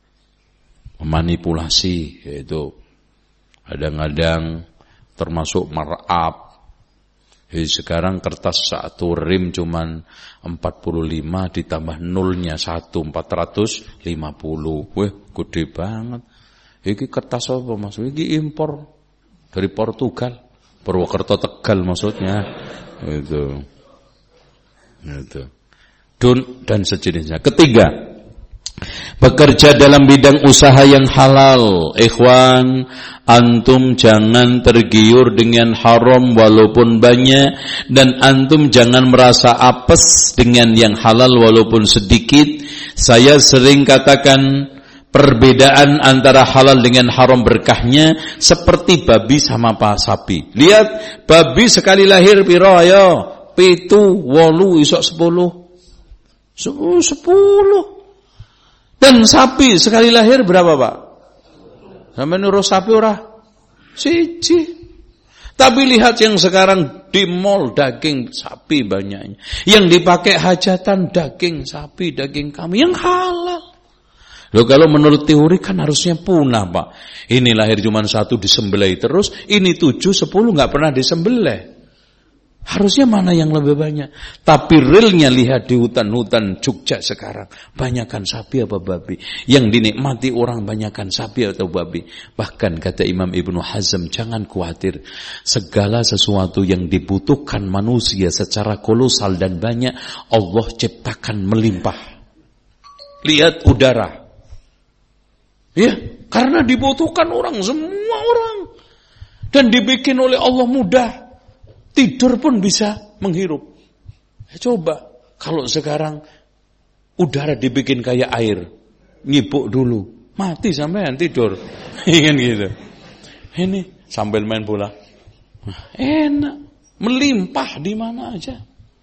Memanipulasi, yaitu kadang-kadang termasuk merap. Jadi sekarang kertas satu rim cuman empat puluh lima ditambah nolnya satu, empat ratus lima puluh. Weh, gede banget. Ini kertas apa maksudnya? Ini impor dari Portugal. Purwokerto Tegal maksudnya. Itu. Itu. Don dan sejenisnya. Ketiga, bekerja dalam bidang usaha yang halal. Ikhwan, antum jangan tergiur dengan haram walaupun banyak, dan antum jangan merasa apes dengan yang halal walaupun sedikit. Saya sering katakan perbedaan antara halal dengan haram berkahnya seperti babi sama sapi. Lihat, babi sekali lahir piro ayo? Pitu, wolu, isok sepuluh. Sepuluh, sepuluh. Dan sapi sekali lahir berapa, Pak? Sampai nurut sapi ora? Siji. Tapi lihat yang sekarang di mall daging sapi banyaknya. Yang dipakai hajatan daging sapi, daging kambing yang halal. Loh, kalau menurut teori kan harusnya punah, Pak. Ini lahir cuma satu disembelih terus, ini tujuh, sepuluh nggak pernah disembelih. Harusnya mana yang lebih banyak? Tapi realnya lihat di hutan-hutan Jogja sekarang, banyakan sapi apa babi? Yang dinikmati orang banyakan sapi atau babi? Bahkan kata Imam Ibnu Hazm, jangan khawatir. Segala sesuatu yang dibutuhkan manusia secara kolosal dan banyak, Allah ciptakan melimpah. Lihat udara. Ya, karena dibutuhkan orang, semua orang. Dan dibikin oleh Allah mudah. Tidur pun bisa menghirup. Ya, coba kalau sekarang udara dibikin kayak air, nyibuk dulu, mati sampean tidur, ingin gitu. Ini sambil main bola, enak, melimpah di mana aja.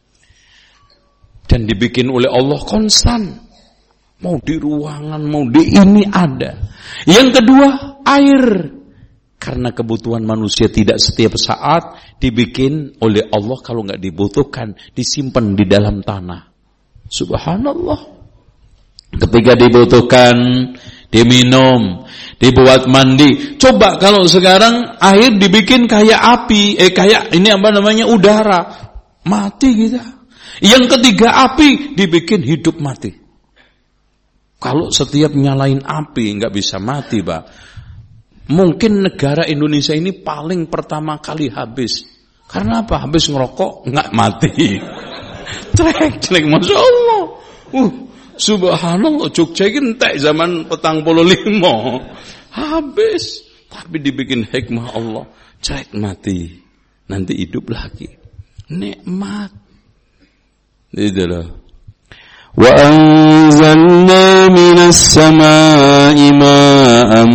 Dan dibikin oleh Allah konstan, mau di ruangan, mau di ini ada. Yang kedua, air. Karena kebutuhan manusia tidak setiap saat dibikin oleh Allah, kalau nggak dibutuhkan disimpan di dalam tanah. Subhanallah. Ketika dibutuhkan diminum, dibuat mandi. Coba kalau sekarang air dibikin kayak api, eh kayak ini apa namanya udara, mati kita. Yang ketiga, api dibikin hidup mati. Kalau setiap nyalain api nggak bisa mati, Pak. Mungkin negara Indonesia ini paling pertama kali habis. Karena apa? Habis ngerokok nggak mati. Trek, trek, Masya Allah. Uh, subhanallah, Jogja ini entek zaman petang puluh lima. Habis. Tapi dibikin hikmah Allah. Trek mati. Nanti hidup lagi. Nikmat. Itulah. Wa anzalna minas samaa'i ma'an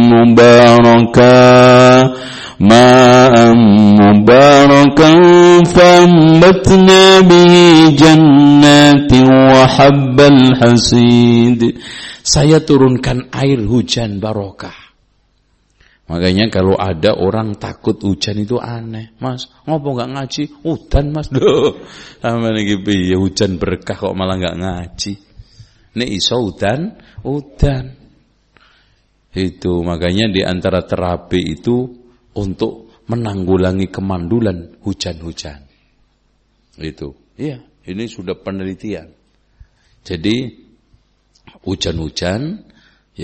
mubaraka ma'an mubarakan fambatna bihi jannatin wa habbal hasid. Saya turunkan air hujan barokah. Makanya kalau ada orang takut hujan itu aneh. Mas, ngopo gak ngaji? Udan, Mas. Duh. Sama niki piye hujan berkah kok malah gak ngaji. Nek iso udan, udan. Itu makanya di antara terapi itu untuk menanggulangi kemandulan hujan-hujan. Itu. Iya, ini sudah penelitian. Jadi hujan-hujan ya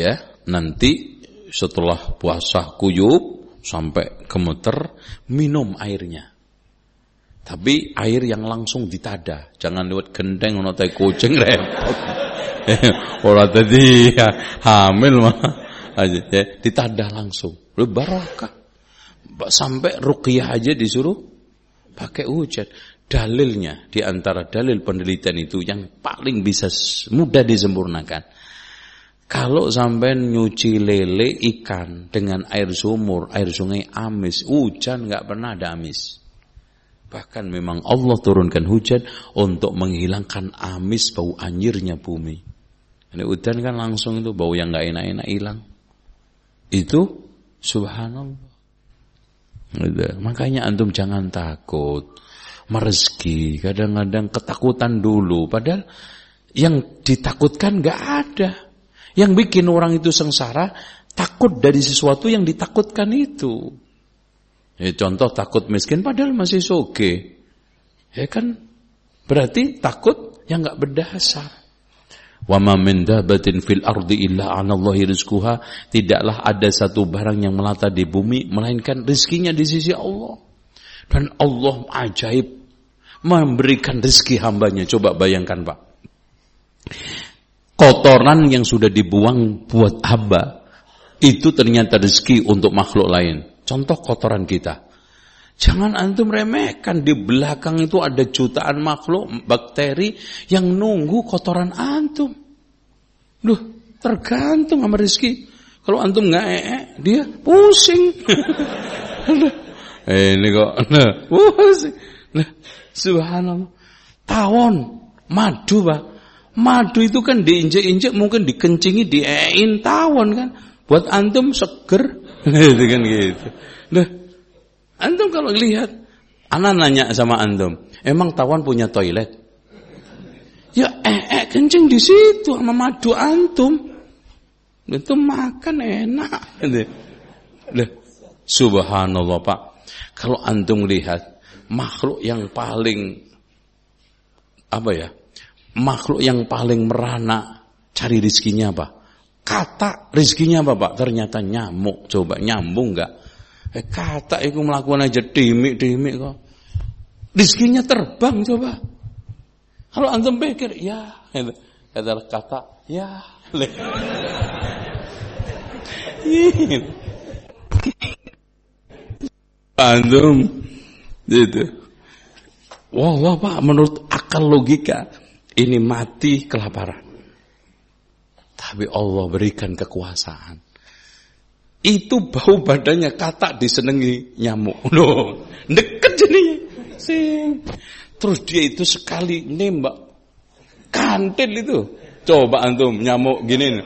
nanti setelah puasa kuyup sampai gemeter, minum airnya. Tapi air yang langsung ditada, jangan lewat gendeng ono tai kucing repot. Ora tadi ya, hamil mah aja ya, ditadah langsung. Lu barokah. Sampai ruqyah aja disuruh pakai hujan. Dalilnya di antara dalil penelitian itu yang paling bisa mudah disempurnakan. Kalau sampai nyuci lele ikan dengan air sumur, air sungai amis, hujan enggak pernah ada amis. Bahkan memang Allah turunkan hujan untuk menghilangkan amis bau anjirnya bumi. Ini hujan kan langsung itu bau yang enggak enak-enak hilang. Itu subhanallah. Gitu. Makanya antum jangan takut merezeki. Kadang-kadang ketakutan dulu, padahal yang ditakutkan enggak ada. Yang bikin orang itu sengsara takut dari sesuatu yang ditakutkan itu. Ya, contoh takut miskin padahal masih soge. Ya kan? Berarti takut yang enggak berdasar. Wa ma min dabatin fil ardi illa 'alallahi rizquha. Tidaklah ada satu barang yang melata di bumi melainkan rezekinya di sisi Allah. Dan Allah ajaib memberikan rezeki hambanya. Coba bayangkan, Pak. Kotoran yang sudah dibuang buat hamba itu ternyata rezeki untuk makhluk lain. Contoh kotoran kita. Jangan antum remehkan, di belakang itu ada jutaan makhluk bakteri yang nunggu kotoran antum. Loh, tergantung sama rezeki. Kalau antum nggak ee, dia pusing. eh, ini kok, nah, pusing. Nah, subhanallah. Tawon, madu, Pak. Madu itu kan diinjek-injek, mungkin dikencingi, diein tawon kan. Buat antum seger. Gitu kan gitu. Nah, antum kalau lihat, anak nanya sama antum, emang tawon punya toilet? Ya eh, eh kencing di situ sama madu antum. Itu makan enak. Nah, subhanallah, Pak. Kalau antum lihat makhluk yang paling apa ya? Makhluk yang paling merana cari rezekinya apa? Kata rezekinya apa, Pak? Ternyata nyamuk. Coba nyambung enggak? Eh, kata itu melakukan aja dimik-dimik kok. Rezekinya terbang coba. Kalau antum pikir, ya, kata kata, ya. Antum gitu. Wah, wah, Pak, menurut akal logika ini mati kelaparan. Tapi Allah berikan kekuasaan. Itu bau badannya kata disenengi nyamuk. Loh, deket jadinya. Sing. Terus dia itu sekali nembak kantil itu. Coba antum nyamuk gini.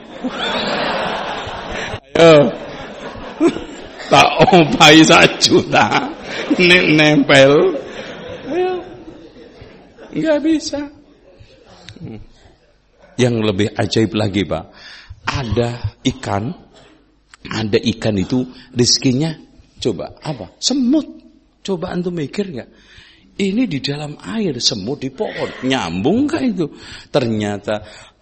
Ayo. Tak opai sajuta. Nempel. Ayo. Enggak bisa. Yang lebih ajaib lagi, Pak, ada ikan, ada ikan itu rezekinya, coba apa? Semut. Coba antum mikir nggak? Ini di dalam air, semut di pohon, nyambung nggak itu? Ternyata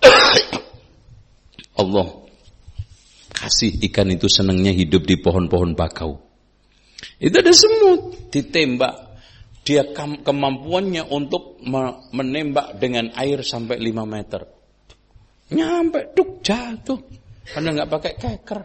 Allah kasih ikan itu senangnya hidup di pohon-pohon bakau. Itu ada semut, ditembak. Dia kemampuannya untuk menembak dengan air sampai lima meter. Nyampe duk jatuh. Karena enggak pakai keker.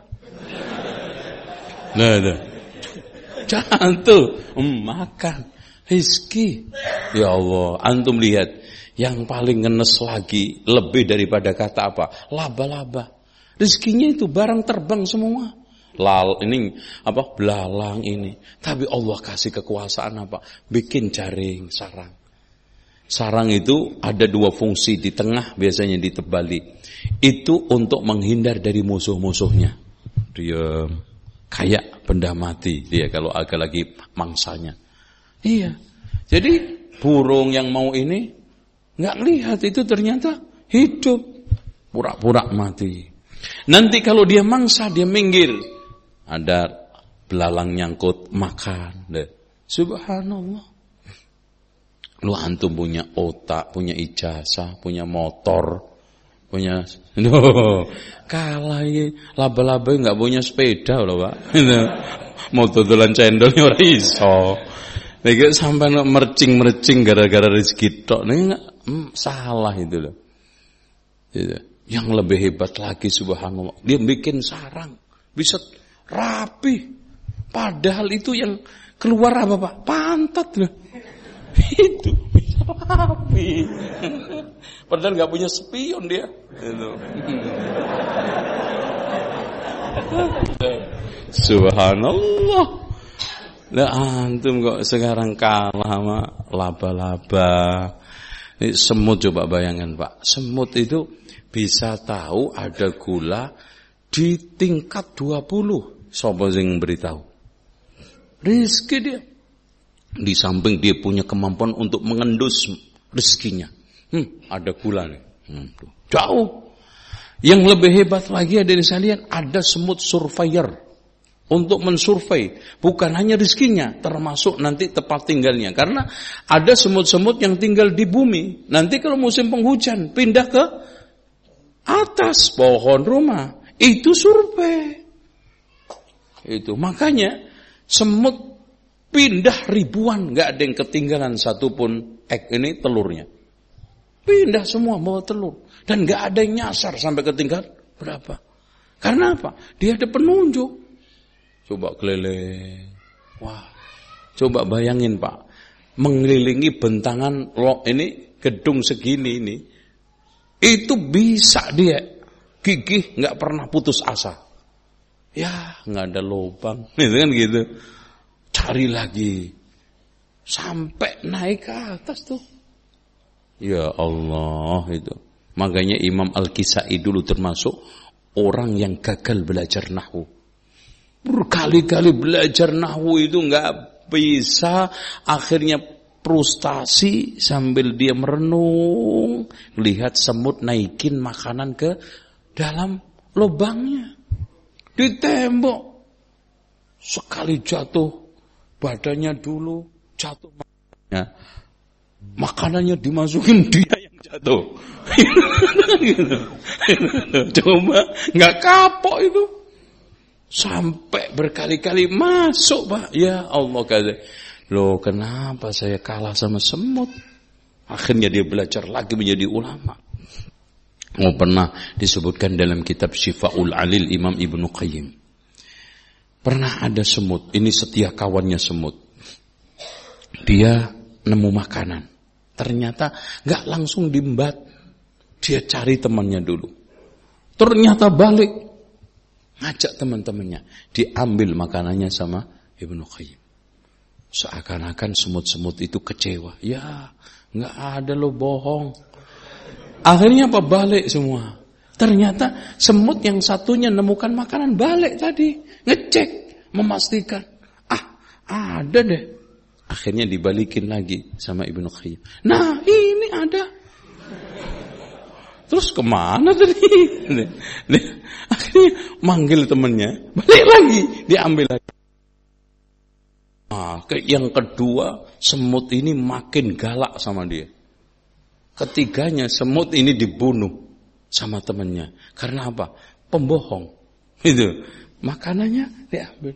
Nah, nah. Jatuh, hmm, makan rezeki. Ya Allah, antum lihat yang paling ngenes lagi lebih daripada kata apa? Laba-laba. Rezekinya itu barang terbang semua. Lal ini apa? Belalang ini. Tapi Allah kasih kekuasaan apa? Bikin jaring, sarang. Sarang itu ada dua fungsi, di tengah biasanya ditebali. Itu untuk menghindar dari musuh-musuhnya. Dia kayak benda mati dia kalau agak lagi mangsanya. Iya. Jadi burung yang mau ini nggak lihat itu ternyata hidup, pura-pura mati. Nanti kalau dia mangsa dia minggir, ada belalang nyangkut makan. Subhanallah. Lu antum punya otak, punya ijazah, punya motor, punya, no, kalah ini, laba-laba nggak punya sepeda loh Pak, mau tutulan cendolnya orang iso, lagi sampai nak mercing-mercing gara-gara rezeki tok, nih nggak hmm, salah itu loh. Gitu. Yang lebih hebat lagi subhanallah, dia bikin sarang, bisa rapi, padahal itu yang keluar apa Pak? Pantat loh, itu bisa rapi. Padahal nggak punya spion dia. Itu. Subhanallah. Lah antum kok sekarang kalah sama laba-laba. Ini semut coba bayangkan Pak. Semut itu bisa tahu ada gula di tingkat dua puluh. Sopo sing beritahu. Rizki dia. Di samping dia punya kemampuan untuk mengendus rezekinya. Hmm, ada gula nih. Hmm, tuh. Jauh. Yang lebih hebat lagi ada di sekalian, ada semut surveyor untuk mensurvei bukan hanya rezekinya, termasuk nanti tempat tinggalnya. Karena ada semut-semut yang tinggal di bumi. Nanti kalau musim penghujan pindah ke atas pohon rumah. Itu survei. Itu makanya semut pindah ribuan, nggak ada yang ketinggalan satupun egg ini telurnya. Pindah semua bawa telur. Dan gak ada yang nyasar sampai ketinggalan berapa. Karena apa? Dia ada penunjuk. Coba keliling. Wah. Coba bayangin Pak. Mengelilingi bentangan lo ini gedung segini ini. Itu bisa dia. Gigih gak pernah putus asa. Ya gak ada lubang. Itu kan gitu. Cari lagi. Sampai naik ke atas tuh. Ya Allah itu. Makanya Imam Al-Kisai dulu termasuk orang yang gagal belajar nahwu. Berkali-kali belajar nahwu itu enggak bisa, akhirnya frustasi sambil dia merenung, lihat semut naikin makanan ke dalam lubangnya. Di tembok. Sekali jatuh badannya dulu jatuh makanannya. Makanannya dimasukin dia yang jatuh. Coba nggak kapok itu. Sampai berkali-kali masuk Pak. Ya Allah kata, loh kenapa saya kalah sama semut? Akhirnya dia belajar lagi menjadi ulama. Oh pernah disebutkan dalam kitab Syifaul Alil Imam Ibnu Qayyim. Pernah ada semut, ini setia kawannya semut. Dia nemu makanan. Ternyata gak langsung diembat. Dia cari temannya dulu. Ternyata balik. Ngajak teman-temannya. Diambil makanannya sama Ibnu Qayyim. Seakan-akan semut-semut itu kecewa. Ya gak ada lo bohong. Akhirnya apa? Balik semua. Ternyata semut yang satunya nemukan makanan balik tadi. Ngecek. Memastikan. Ah ada deh. Akhirnya dibalikin lagi sama Ibnu Qayyim. Nah ini ada. Terus kemana tadi? Akhirnya manggil temannya. Balik lagi. Diambil lagi. Nah, yang kedua. Semut ini makin galak sama dia. Ketiganya semut ini dibunuh. Sama temannya. Karena apa? Pembohong. Itu. Makanannya diambil.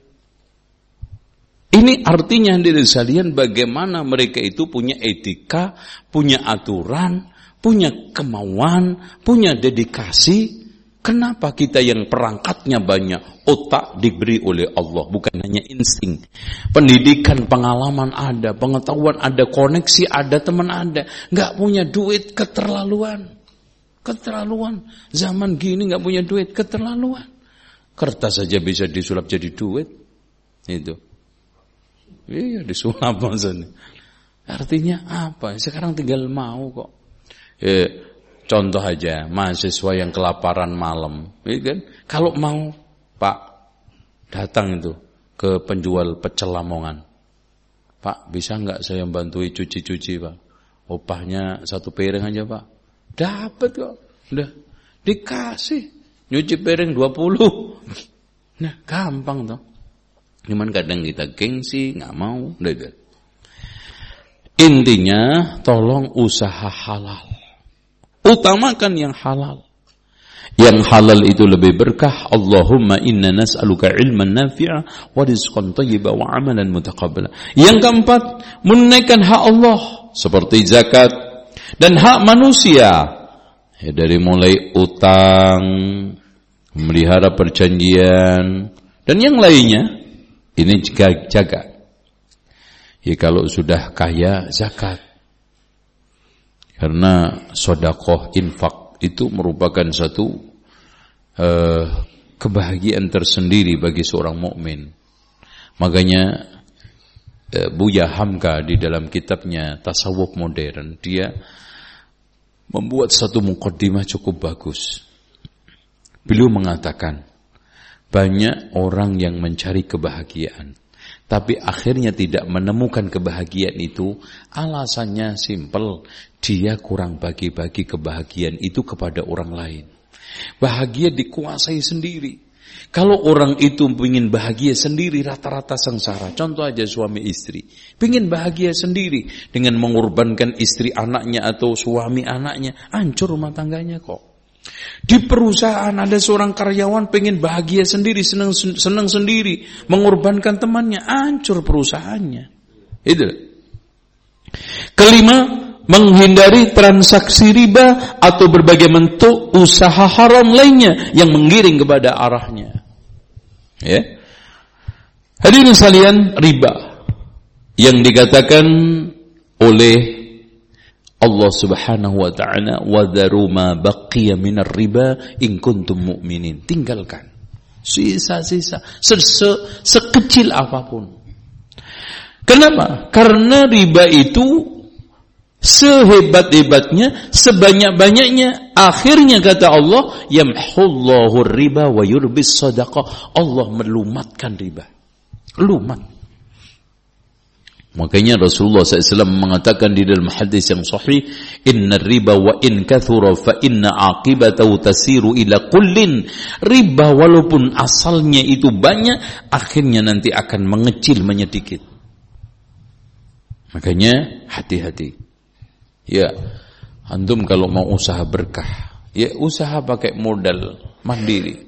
Ini artinya dari sekalian bagaimana mereka itu punya etika, punya aturan, punya kemauan, punya dedikasi. Kenapa kita yang perangkatnya banyak, otak diberi oleh Allah, bukan hanya insting. Pendidikan, pengalaman ada, pengetahuan ada, koneksi ada, teman ada. Nggak punya duit, keterlaluan. Keterlaluan. Zaman gini nggak punya duit, keterlaluan. Kertas saja bisa disulap jadi duit. Itu. Iya disulap maksudnya. Artinya apa? Sekarang tinggal mau kok. Eh, contoh aja mahasiswa yang kelaparan malam, ya kan? Kalau mau Pak datang itu ke penjual pecel Lamongan. Pak bisa nggak saya bantu cuci-cuci Pak? Upahnya satu piring aja Pak. Dapat kok. Udah dikasih. Nyuci piring dua puluh. Nah gampang toh. Cuman kadang kita gengsi, nggak mau. Udah. Intinya, tolong usaha halal. Utamakan yang halal. Yang halal itu lebih berkah. Allahumma inna nas'aluka ilman nafi'a wa rizqan thayyiba wa amalan mutaqabbala. Yang keempat, menunaikan hak Allah seperti zakat dan hak manusia. Ya, dari mulai utang, memelihara perjanjian dan yang lainnya. Ini jaga, jaga. Ya, kalau sudah kaya, zakat. Karena sedekah, infak itu merupakan satu uh, kebahagiaan tersendiri bagi seorang mukmin. Makanya uh, Buya Hamka di dalam kitabnya Tasawuf Modern, dia membuat satu mukaddimah cukup bagus. Beliau mengatakan, banyak orang yang mencari kebahagiaan, tapi akhirnya tidak menemukan kebahagiaan itu. Alasannya simpel, dia kurang bagi-bagi kebahagiaan itu kepada orang lain. Bahagia dikuasai sendiri. Kalau orang itu ingin bahagia sendiri, rata-rata sengsara. Contoh aja suami istri, ingin bahagia sendiri dengan mengorbankan istri anaknya atau suami anaknya, hancur rumah tangganya kok. Di perusahaan ada seorang karyawan pengen bahagia sendiri, senang senang sendiri, mengorbankan temannya, hancur perusahaannya. Itu. Kelima, menghindari transaksi riba atau berbagai bentuk usaha haram lainnya yang menggiring kepada arahnya. Ya. Hadirin sekalian, riba yang dikatakan oleh Allah Subhanahu wa ta'ala, wa dharu ma baqiya minar riba in kuntum mu'minin. Tinggalkan sisa-sisa se- sekecil apapun. Kenapa? Karena riba itu sehebat-hebatnya, sebanyak-banyaknya, akhirnya kata Allah, yamhullahu riba wa yurbis sadaqah. Allah melumatkan riba. Lumat. Makanya Rasulullah shallallahu alaihi wasallam mengatakan di dalam hadis yang sahih, inna riba wa in kathura fa inna aqibatahu tasiru ila kullin. Riba walaupun asalnya itu banyak, akhirnya nanti akan mengecil menyedikit. Makanya hati-hati. Ya, antum kalau mau usaha berkah, ya usaha pakai modal mandiri.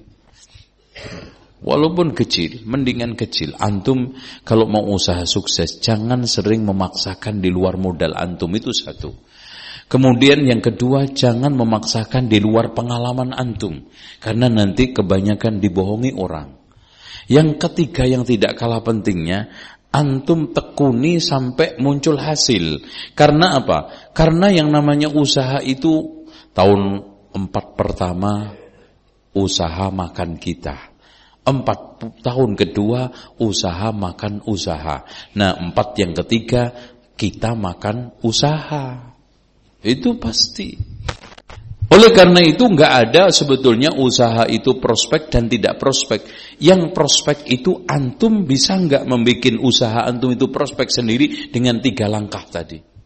Walaupun kecil, mendingan kecil. Antum kalau mau usaha sukses, jangan sering memaksakan di luar modal antum, itu satu. Kemudian yang kedua, jangan memaksakan di luar pengalaman antum, karena nanti kebanyakan dibohongi orang. Yang ketiga yang tidak kalah pentingnya, antum tekuni sampai muncul hasil. Karena apa? Karena yang namanya usaha itu tahun empat pertama usaha makan kita. Empat tahun kedua usaha makan usaha. Nah, empat yang ketiga kita makan usaha. Itu pasti. Oleh karena itu nggak ada sebetulnya usaha itu prospek dan tidak prospek. Yang prospek itu antum bisa nggak membuat usaha antum itu prospek sendiri dengan tiga langkah tadi.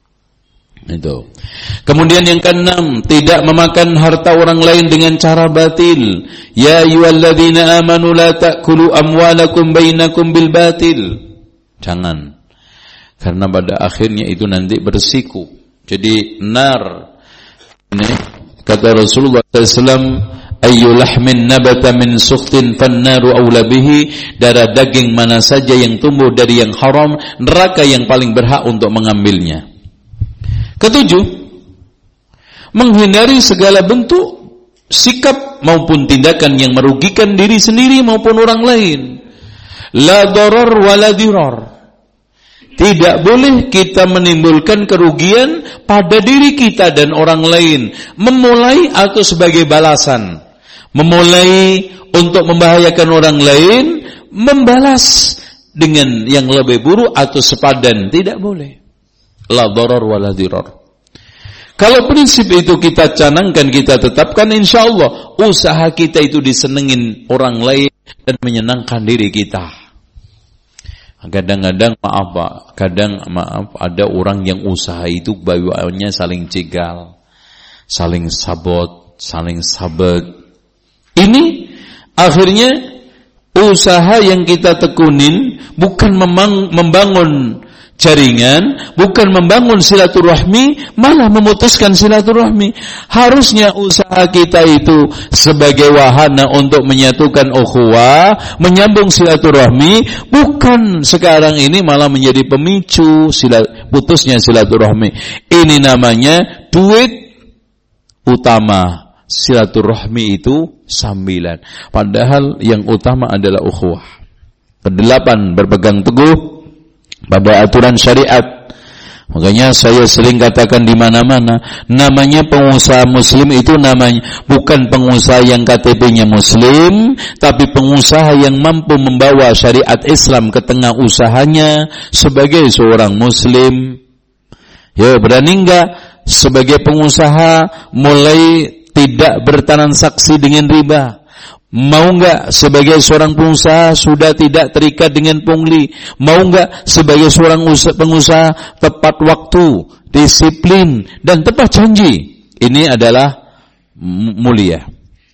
Itu. Kemudian yang keenam, tidak memakan harta orang lain dengan cara batil. Ya ayyuhalladzina amanu la ta'kulu amwalakum bainakum bil batil. Jangan. Karena pada akhirnya itu nanti bersiku. Jadi nar. Ini kata Rasulullah sallallahu alaihi wasallam, ayyu lahmin nabata min sukhtin fannaru awla bihi. Darah daging mana saja yang tumbuh dari yang haram, neraka yang paling berhak untuk mengambilnya. Ketujuh, menghindari segala bentuk sikap maupun tindakan yang merugikan diri sendiri maupun orang lain. La darar wa la dirar. Tidak boleh kita menimbulkan kerugian pada diri kita dan orang lain, memulai atau sebagai balasan. Memulai untuk membahayakan orang lain, membalas dengan yang lebih buruk atau sepadan, tidak boleh. La darar wa la dirar. Kalau prinsip itu kita canangkan, kita tetapkan, insya Allah usaha kita itu disenengin orang lain dan menyenangkan diri kita. Kadang-kadang maaf Pak, kadang maaf ada orang yang usaha itu bawaannya saling cegal, saling sabot, saling sabet. Ini akhirnya usaha yang kita tekunin bukan memang, membangun jaringan, bukan membangun silaturahmi, malah memutuskan silaturahmi. Harusnya usaha kita itu sebagai wahana untuk menyatukan ukhuwah, menyambung silaturahmi, bukan sekarang ini malah menjadi pemicu silat, putusnya silaturahmi. Ini namanya duit utama. Silaturahmi itu sambilan. Padahal yang utama adalah ukhuwah. Kedelapan, berpegang teguh pada aturan syariat. Makanya saya sering katakan di mana-mana, namanya pengusaha muslim itu namanya bukan pengusaha yang K T P-nya muslim, tapi pengusaha yang mampu membawa syariat Islam ke tengah usahanya sebagai seorang muslim. Ya, berani enggak sebagai pengusaha mulai tidak bertransaksi dengan riba? Mau enggak sebagai seorang pengusaha sudah tidak terikat dengan pungli? Mau enggak sebagai seorang pengusaha tepat waktu, disiplin, dan tepat janji? Ini adalah mulia.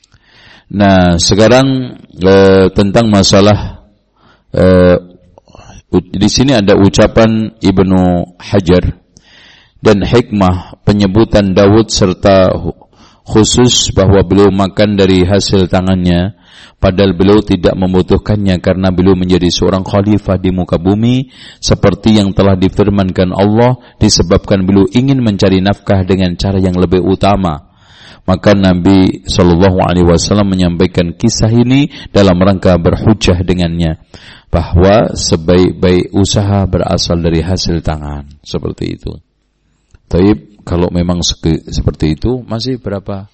Nah, sekarang eh, tentang masalah eh, di sini ada ucapan Ibnu Hajar dan hikmah penyebutan Daud serta khusus bahwa beliau makan dari hasil tangannya, padahal beliau tidak membutuhkannya karena beliau menjadi seorang khalifah di muka bumi, seperti yang telah difirmankan Allah, disebabkan beliau ingin mencari nafkah dengan cara yang lebih utama. Maka Nabi Shallallahu Alaihi Wasallam menyampaikan kisah ini dalam rangka berhujjah dengannya, bahwa sebaik-baik usaha berasal dari hasil tangan, seperti itu. Taib. Kalau memang seperti itu, masih berapa?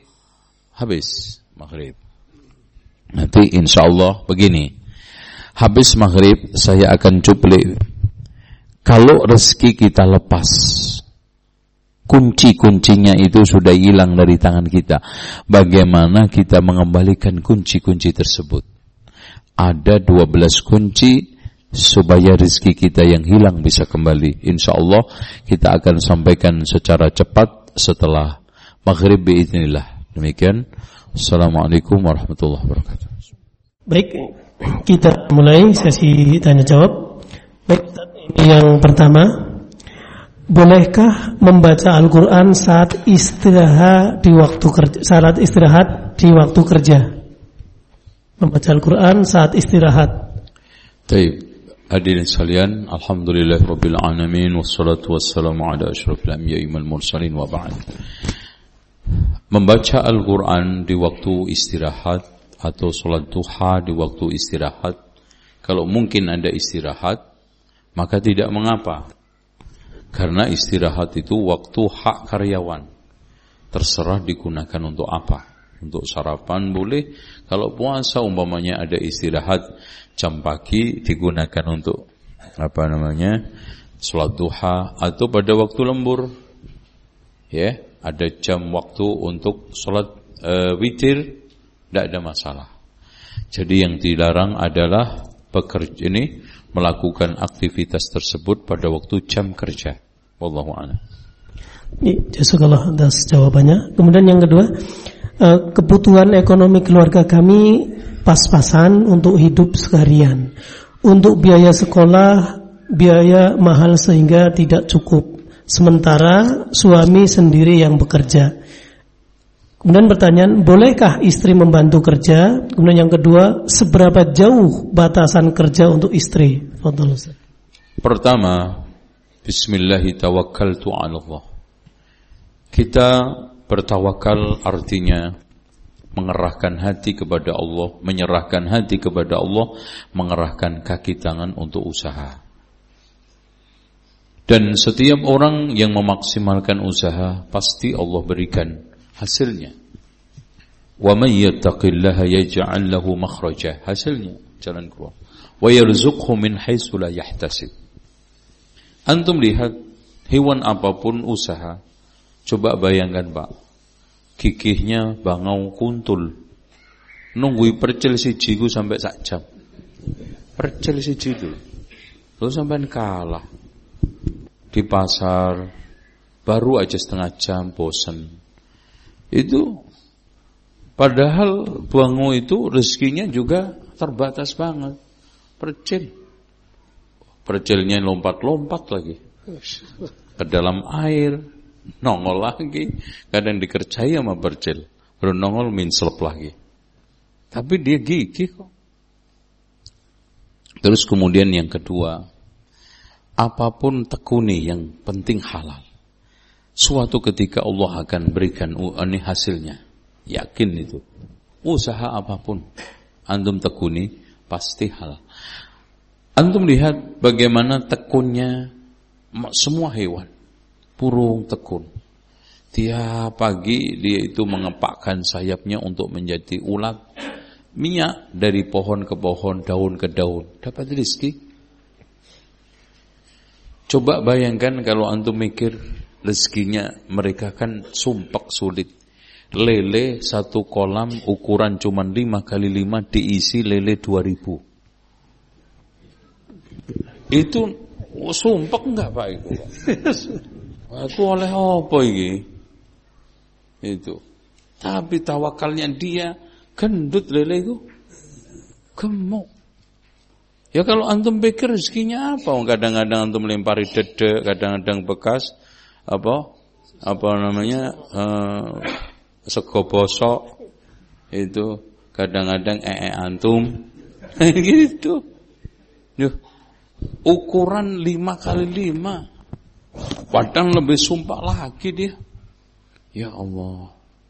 Habis maghrib. Nanti insya Allah begini, habis maghrib saya akan cuplik. Kalau rezeki kita lepas, kunci-kuncinya itu sudah hilang dari tangan kita, bagaimana kita mengembalikan kunci-kunci tersebut? Ada dua belas kunci supaya rezeki kita yang hilang bisa kembali. InsyaAllah kita akan sampaikan secara cepat setelah maghrib biiznillah. Demikian. Assalamualaikum warahmatullahi wabarakatuh. Baik, kita mulai sesi tanya jawab. Baik, ini yang pertama, bolehkah membaca Al-Quran saat istirahat di waktu kerja? Saat istirahat di waktu kerja. Membaca Al-Quran saat istirahat. Baik. Hadirin sekalian, alhamdulillahirabbil alamin wassalatu wassalamu ala asyrafil anbiya'i wal mursalin wa ba'd. Membaca Al-Qur'an di waktu istirahat atau salat duha di waktu istirahat, kalau mungkin Anda istirahat, maka tidak mengapa. Karena istirahat itu waktu hak karyawan. Terserah digunakan untuk apa. Untuk sarapan boleh, kalau puasa umpamanya ada istirahat jam pagi digunakan untuk apa namanya salat duha, atau pada waktu lembur ya ada jam waktu untuk salat e, witir, tidak ada masalah. Jadi yang dilarang adalah pekerja ini melakukan aktivitas tersebut pada waktu jam kerja. Wallahu a'lam. Ini jazakallah atas jawabannya. Kemudian yang kedua, kebutuhan ekonomi keluarga kami pas-pasan untuk hidup seharian. Untuk biaya sekolah, biaya mahal sehingga tidak cukup. Sementara suami sendiri yang bekerja. Kemudian pertanyaan, bolehkah istri membantu kerja? Kemudian yang kedua, seberapa jauh batasan kerja untuk istri? Fadhal Ustaz. Pertama, bismillahi tawakkaltu 'ala Allah. Kita bertawakal artinya mengerahkan hati kepada Allah, menyerahkan hati kepada Allah, mengerahkan kaki tangan untuk usaha. Dan setiap orang yang memaksimalkan usaha, pasti Allah berikan hasilnya. Wa may yattaqillaha yaj'al lahu makhraja, hasilnya jalan keluar. Wa yarzuqhu min haitsu la yahtasib. Antum lihat hewan apapun usaha, coba bayangkan Pak, gigihnya bangau kuntul, nunggui percil siji ku sampai sak jam. Percil siji itu terus sampai kalah di pasar, baru aja setengah jam bosan. Itu padahal bangau itu rezekinya juga terbatas banget. Percil percelnya lompat-lompat lagi ke dalam air, nongol lagi, kadang dikerjai sama percel, baru nongol minslep lagi. Tapi dia gigih kok. Terus kemudian yang kedua, apapun tekuni yang penting halal. Suatu ketika Allah akan berikan ini hasilnya, yakin itu. Usaha apapun antum tekuni pasti halal. Antum lihat bagaimana tekunnya semua hewan. Burung tekun. Tiap pagi dia itu mengepakkan sayapnya untuk menjadi ulat. Minyak dari pohon ke pohon, daun ke daun. Dapat rezeki. Coba bayangkan kalau antum mikir rezekinya mereka kan sumpek sulit. Lele satu kolam ukuran cuma lima kali lima diisi lele dua ribu. Itu oh, sumpek enggak Pak itu? Aku oleh apa ini? Itu. Tapi tawakalnya dia gendut lele itu. Gemuk. Ya kalau antum pikir rezekinya apa? Kadang-kadang antum lempari dedek, kadang-kadang bekas apa? Apa namanya? Uh, sego bosok. Itu kadang-kadang ee antum. Gitu. Yuh. Ukuran lima kali lima. Padahal lebih sumpah lagi dia. Ya Allah.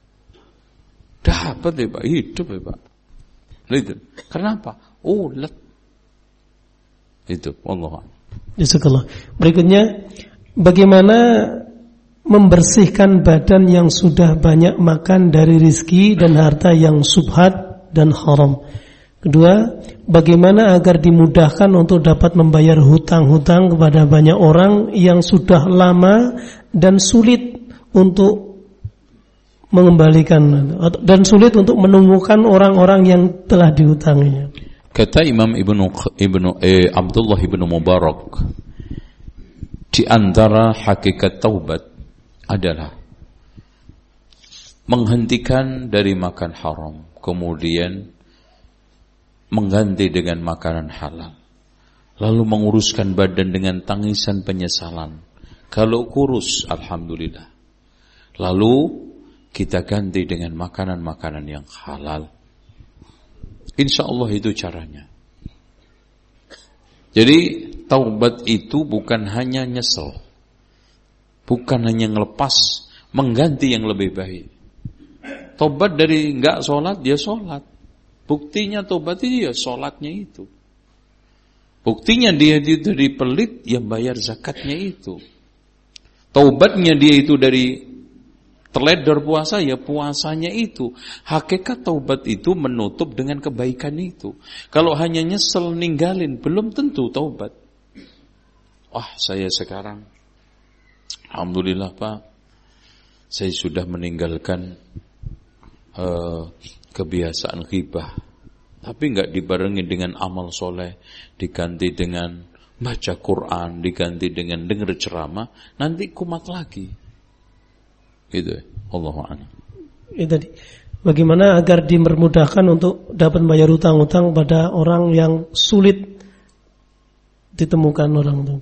Dapat ya Pak, hidup ya Pak. Itu. Kenapa? Ulet. Itu, Allah. Jazakallah. Berikutnya, bagaimana membersihkan badan yang sudah banyak makan dari rizki dan harta yang subhat dan haram. Kedua, bagaimana agar dimudahkan untuk dapat membayar hutang-hutang kepada banyak orang yang sudah lama dan sulit untuk mengembalikan dan sulit untuk menemukan orang-orang yang telah dihutanginya. Kata Imam Ibnu Ibnu eh, Abdullah Ibnu Mubarak, di antara hakikat taubat adalah menghentikan dari makan haram, kemudian mengganti dengan makanan halal, lalu menguruskan badan dengan tangisan penyesalan. Kalau kurus, alhamdulillah. Lalu kita ganti dengan makanan-makanan yang halal. Insya Allah itu caranya. Jadi taubat itu bukan hanya nyesel, bukan hanya ngelepas, mengganti yang lebih baik. Taubat dari enggak sholat, dia sholat. Buktinya taubat itu ya sholatnya itu. Buktinya dia itu dari pelit, yang bayar zakatnya itu. Taubatnya dia itu dari teledor puasa, ya puasanya itu. Hakikat taubat itu menutup dengan kebaikan itu. Kalau hanya nyesel ninggalin, belum tentu taubat. Wah, saya sekarang alhamdulillah Pak, saya sudah meninggalkan uh, kebiasaan ghibah, tapi enggak dibarengi dengan amal soleh, diganti dengan baca Quran, diganti dengan dengar ceramah, nanti kumat lagi. Gitu, Allahu a'lam. Itu tadi. Bagaimana agar dipermudahkan untuk dapat bayar hutang-hutang pada orang yang sulit ditemukan orang itu?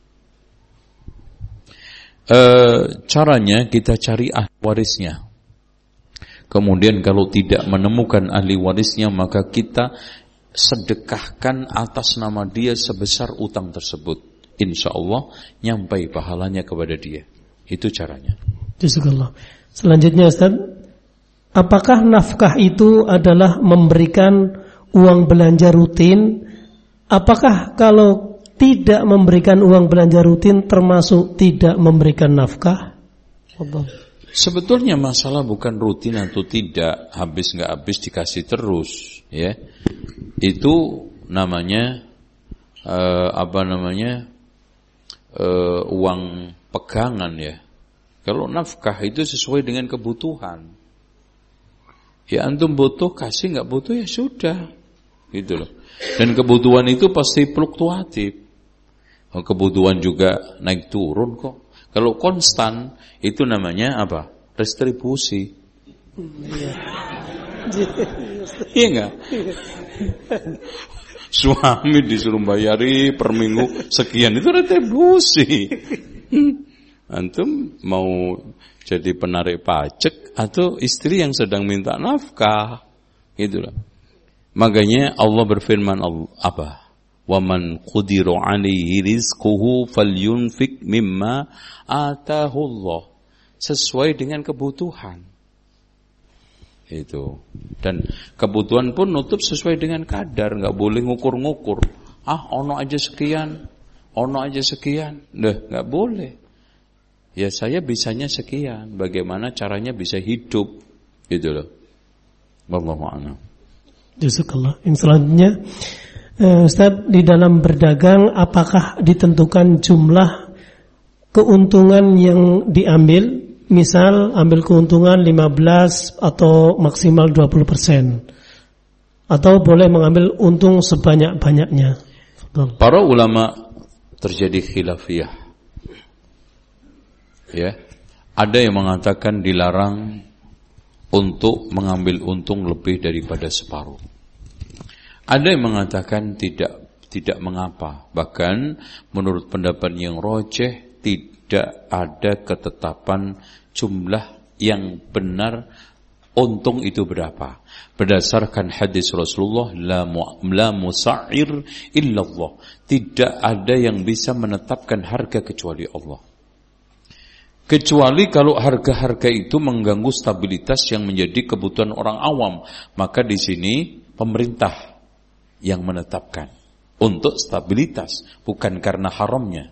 E, caranya kita cari ahli warisnya. Kemudian kalau tidak menemukan ahli warisnya, maka kita sedekahkan atas nama dia sebesar utang tersebut. Insya Allah nyampai pahalanya kepada dia. Itu caranya. Jazakallah. Selanjutnya Ustaz, apakah nafkah itu adalah memberikan uang belanja rutin? Apakah kalau tidak memberikan uang belanja rutin termasuk tidak memberikan nafkah? Allah. Sebetulnya masalah bukan rutin atau tidak, habis nggak habis dikasih terus, ya. Itu namanya uh, apa namanya uh, uang pegangan ya. Kalau nafkah itu sesuai dengan kebutuhan. Ya antum butuh kasih, nggak butuh ya sudah, gitu loh. Dan kebutuhan itu pasti fluktuatif. Kebutuhan juga naik turun kok. Kalau konstan itu namanya apa? Distribusi. Iya enggak? Suami disuruh bayari per minggu sekian, itu retribusi. Antum mau jadi penarik pajak atau istri yang sedang minta nafkah, gitulah. Makanya Allah berfirman Allah, apa? وَمَنْ قُدِرُ عَلَيْهِ رِزْقُهُ فَلْيُنْفِقْ مِمَّا آتَاهُ اللَّهُ, sesuai dengan kebutuhan. Itu. Dan kebutuhan pun nutup sesuai dengan kadar, enggak boleh ngukur-ngukur. Ah, ono aja sekian, ono aja sekian. Deh, enggak boleh. Ya saya bisanya sekian, bagaimana caranya bisa hidup, gitu loh. Wallahu a'lam. Jazakallah. Yang selanjutnya, Uh, Ustaz, di dalam berdagang apakah ditentukan jumlah keuntungan yang diambil? Misal ambil keuntungan lima belas atau maksimal dua puluh persen, atau boleh mengambil untung sebanyak-banyaknya? Para ulama terjadi khilafiyah. Ya, ada yang mengatakan dilarang untuk mengambil untung lebih daripada separuh. Ada yang mengatakan tidak tidak mengapa. Bahkan menurut pendapat yang rojeh tidak ada ketetapan jumlah yang benar untung itu berapa. Berdasarkan hadis Rasulullah, la, mu, la musa'ir illallah. Tidak ada yang bisa menetapkan harga kecuali Allah. Kecuali kalau harga-harga itu mengganggu stabilitas yang menjadi kebutuhan orang awam, maka di sini pemerintah yang menetapkan untuk stabilitas, bukan karena haramnya.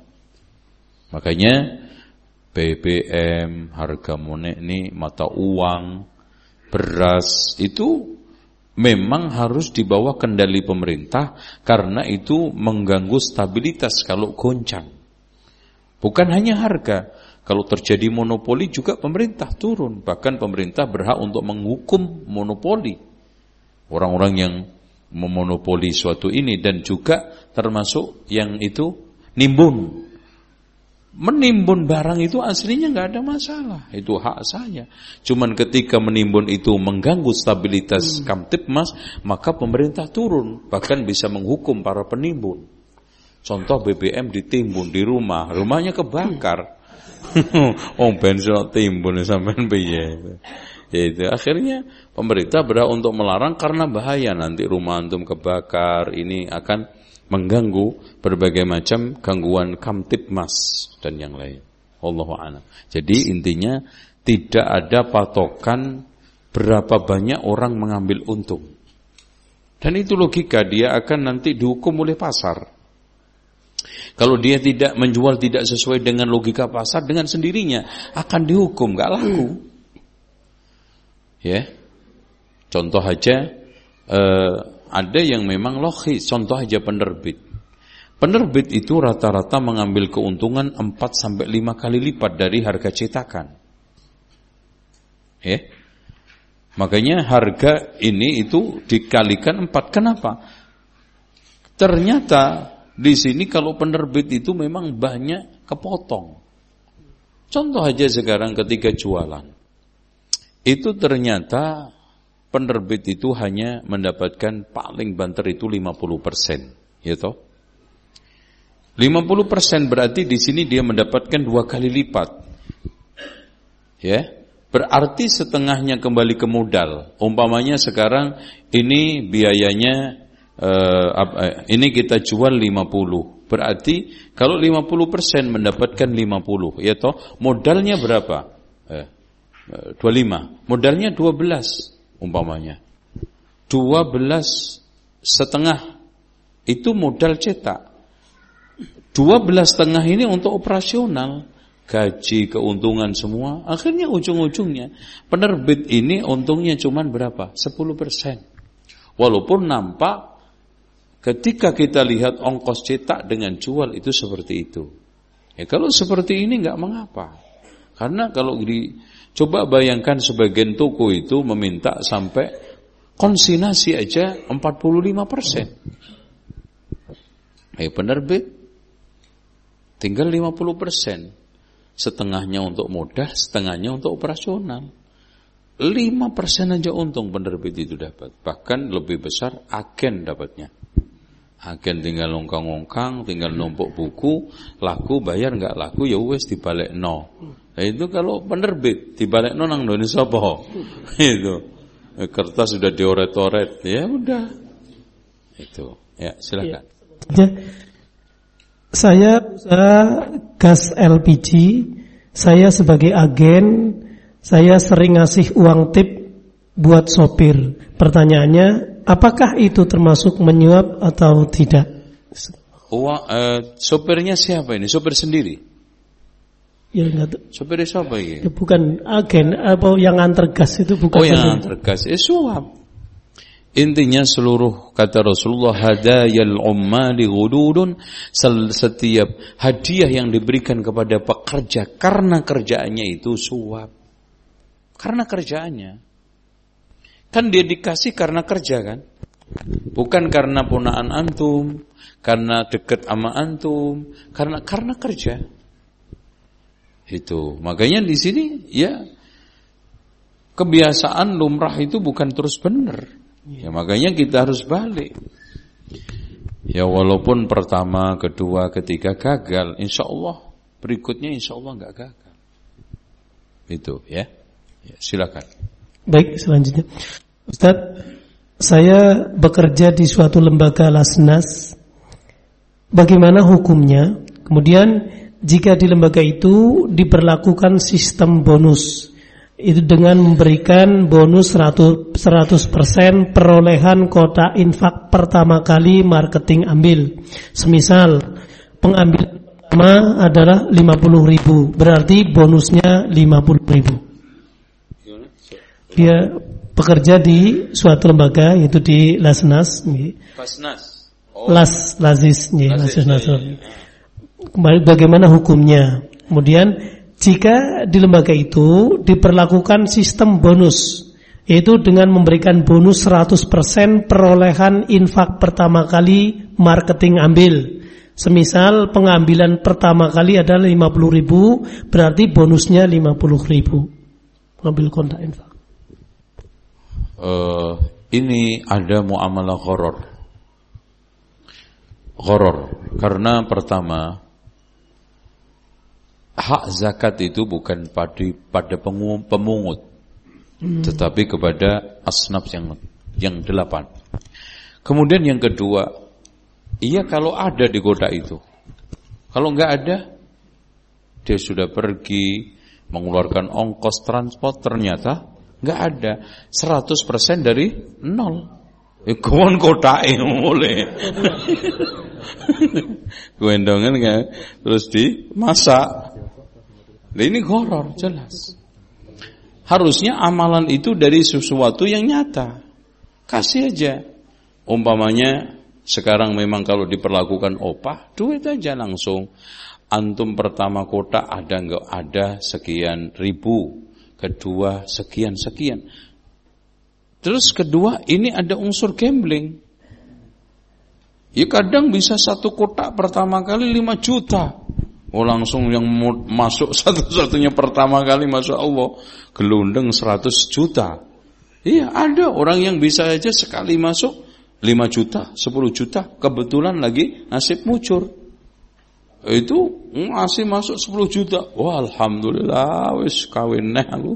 Makanya B B M, harga money, mata uang, beras itu memang harus di bawah kendali pemerintah karena itu mengganggu stabilitas kalau goncang. Bukan hanya harga, kalau terjadi monopoli juga pemerintah turun, bahkan pemerintah berhak untuk menghukum monopoli. Orang-orang yang memonopoli suatu ini, dan juga termasuk yang itu nimbun. Menimbun barang itu aslinya nggak ada masalah, itu hak saya. Cuman ketika menimbun itu mengganggu stabilitas hmm. Kamtibmas, maka pemerintah turun, bahkan bisa menghukum para penimbun. Contoh B B M ditimbun di rumah, rumahnya kebakar. Oh bensin timbun sampean piye? Yaitu akhirnya pemerintah berhak untuk melarang karena bahaya nanti rumah antum kebakar, ini akan mengganggu berbagai macam gangguan Kamtibmas dan yang lain. Wallahu a'lam. Jadi intinya tidak ada patokan berapa banyak orang mengambil untung. Dan itu logika, dia akan nanti dihukum oleh pasar. Kalau dia tidak menjual tidak sesuai dengan logika pasar, dengan sendirinya akan dihukum, enggak laku. Ya, contoh aja eh, ada yang memang logis. Contoh aja penerbit. Penerbit itu rata-rata mengambil keuntungan empat sampai lima kali lipat dari harga cetakan. Ya, makanya harga ini itu dikalikan empat. Kenapa? Ternyata di sini kalau penerbit itu memang banyak kepotong. Contoh aja sekarang ketika jualan. Itu ternyata penerbit itu hanya mendapatkan paling banter itu lima puluh persen, ya toh? lima puluh persen berarti di sini dia mendapatkan dua kali lipat. Ya, berarti setengahnya kembali ke modal. Umpamanya sekarang ini biayanya eh, ini kita jual lima puluh. Berarti kalau lima puluh persen mendapatkan lima puluh, ya toh? Modalnya berapa? Eh dua puluh lima, modalnya dua belas umpamanya. dua belas setengah itu modal cetak. dua belas setengah ini untuk operasional, gaji, keuntungan semua. Akhirnya ujung-ujungnya penerbit ini untungnya cuma berapa? sepuluh persen. Walaupun nampak ketika kita lihat ongkos cetak dengan jual itu seperti itu. Ya kalau seperti ini enggak mengapa. Karena kalau di coba bayangkan sebagian toko itu meminta sampai konsinyasi aja empat puluh lima persen. Eh penerbit tinggal lima puluh persen. Setengahnya untuk modal, setengahnya untuk operasional. lima persen aja untung penerbit itu dapat. Bahkan lebih besar agen dapatnya. Agen tinggal ngongkang-ngongkang, tinggal numpuk buku, laku bayar enggak laku ya wis dibalekno. Nah itu kalau penerbit dibalekno nang ndone sapa? Itu. Kertas sudah dioret-oret, ya udah. Itu. Ya, silakan. Ya. Saya usaha gas L P G, saya sebagai agen, saya sering ngasih uang tip buat sopir. Pertanyaannya, apakah itu termasuk menyuap atau tidak? Uang, eh, sopirnya siapa ini? Sopir sendiri? Ya enggak. Sopir siapa ini? Ya, bukan agen, apa yang antar gas itu bukan. Oh yang antar gas, eh suap. Intinya seluruh kata Rasulullah hadayal ummali ghududun, setiap hadiah yang diberikan kepada pekerja karena kerjaannya itu suap. Karena kerjaannya. Kan dia dikasih karena kerja kan? Bukan karena punaan antum, karena dekat sama antum, karena karena kerja. Itu. Makanya di sini ya kebiasaan lumrah itu bukan terus benar. Ya makanya kita harus balik. Ya walaupun pertama, kedua, ketiga gagal, insya Allah berikutnya insya Allah nggak gagal. Itu ya. Ya silakan. Baik, selanjutnya Ustaz, saya bekerja di suatu lembaga Lasnas. Bagaimana hukumnya? Kemudian jika di lembaga itu diberlakukan sistem bonus, itu dengan memberikan bonus seratus persen perolehan kota infak pertama kali marketing ambil. Semisal pengambilan pertama adalah lima puluh ribu, berarti bonusnya lima puluh ribu. Dia bekerja di suatu lembaga, yaitu di Lasnas. Lasnas. Oh. Las Lazis, ya, Lazis Nasr. Kembali bagaimana hukumnya? Kemudian jika di lembaga itu diperlakukan sistem bonus, yaitu dengan memberikan bonus seratus persen perolehan infak pertama kali marketing ambil. Semisal pengambilan pertama kali adalah lima puluh ribu, berarti bonusnya lima puluh ribu. Mengambil kontak infak. Uh, ini ada muamalah gharar. Gharar karena pertama hak zakat itu bukan pada pada pemungut, hmm. tetapi kepada asnaf yang yang delapan. Kemudian yang kedua, iya kalau ada di kota itu. Kalau enggak ada, dia sudah pergi mengeluarkan ongkos transport, ternyata enggak ada. seratus persen dari nol. Eh kawan kota ini boleh. Gendongan kan terus dimasak. Nah ini gharar jelas. Harusnya amalan itu dari sesuatu yang nyata. Kasih aja. Umpamanya sekarang memang kalau diperlakukan opah, duit aja langsung. Antum pertama kota ada enggak ada sekian ribu, kedua sekian sekian. Terus kedua ini ada unsur gambling. Ya kadang bisa satu kotak pertama kali lima juta. Oh langsung yang masuk satu-satunya pertama kali, Masya Allah, gelundeng seratus juta. Iya ada orang yang bisa aja sekali masuk lima juta, sepuluh juta. Kebetulan lagi nasib mucur. Itu masih masuk sepuluh juta. Wah alhamdulillah wis kawin neh aku.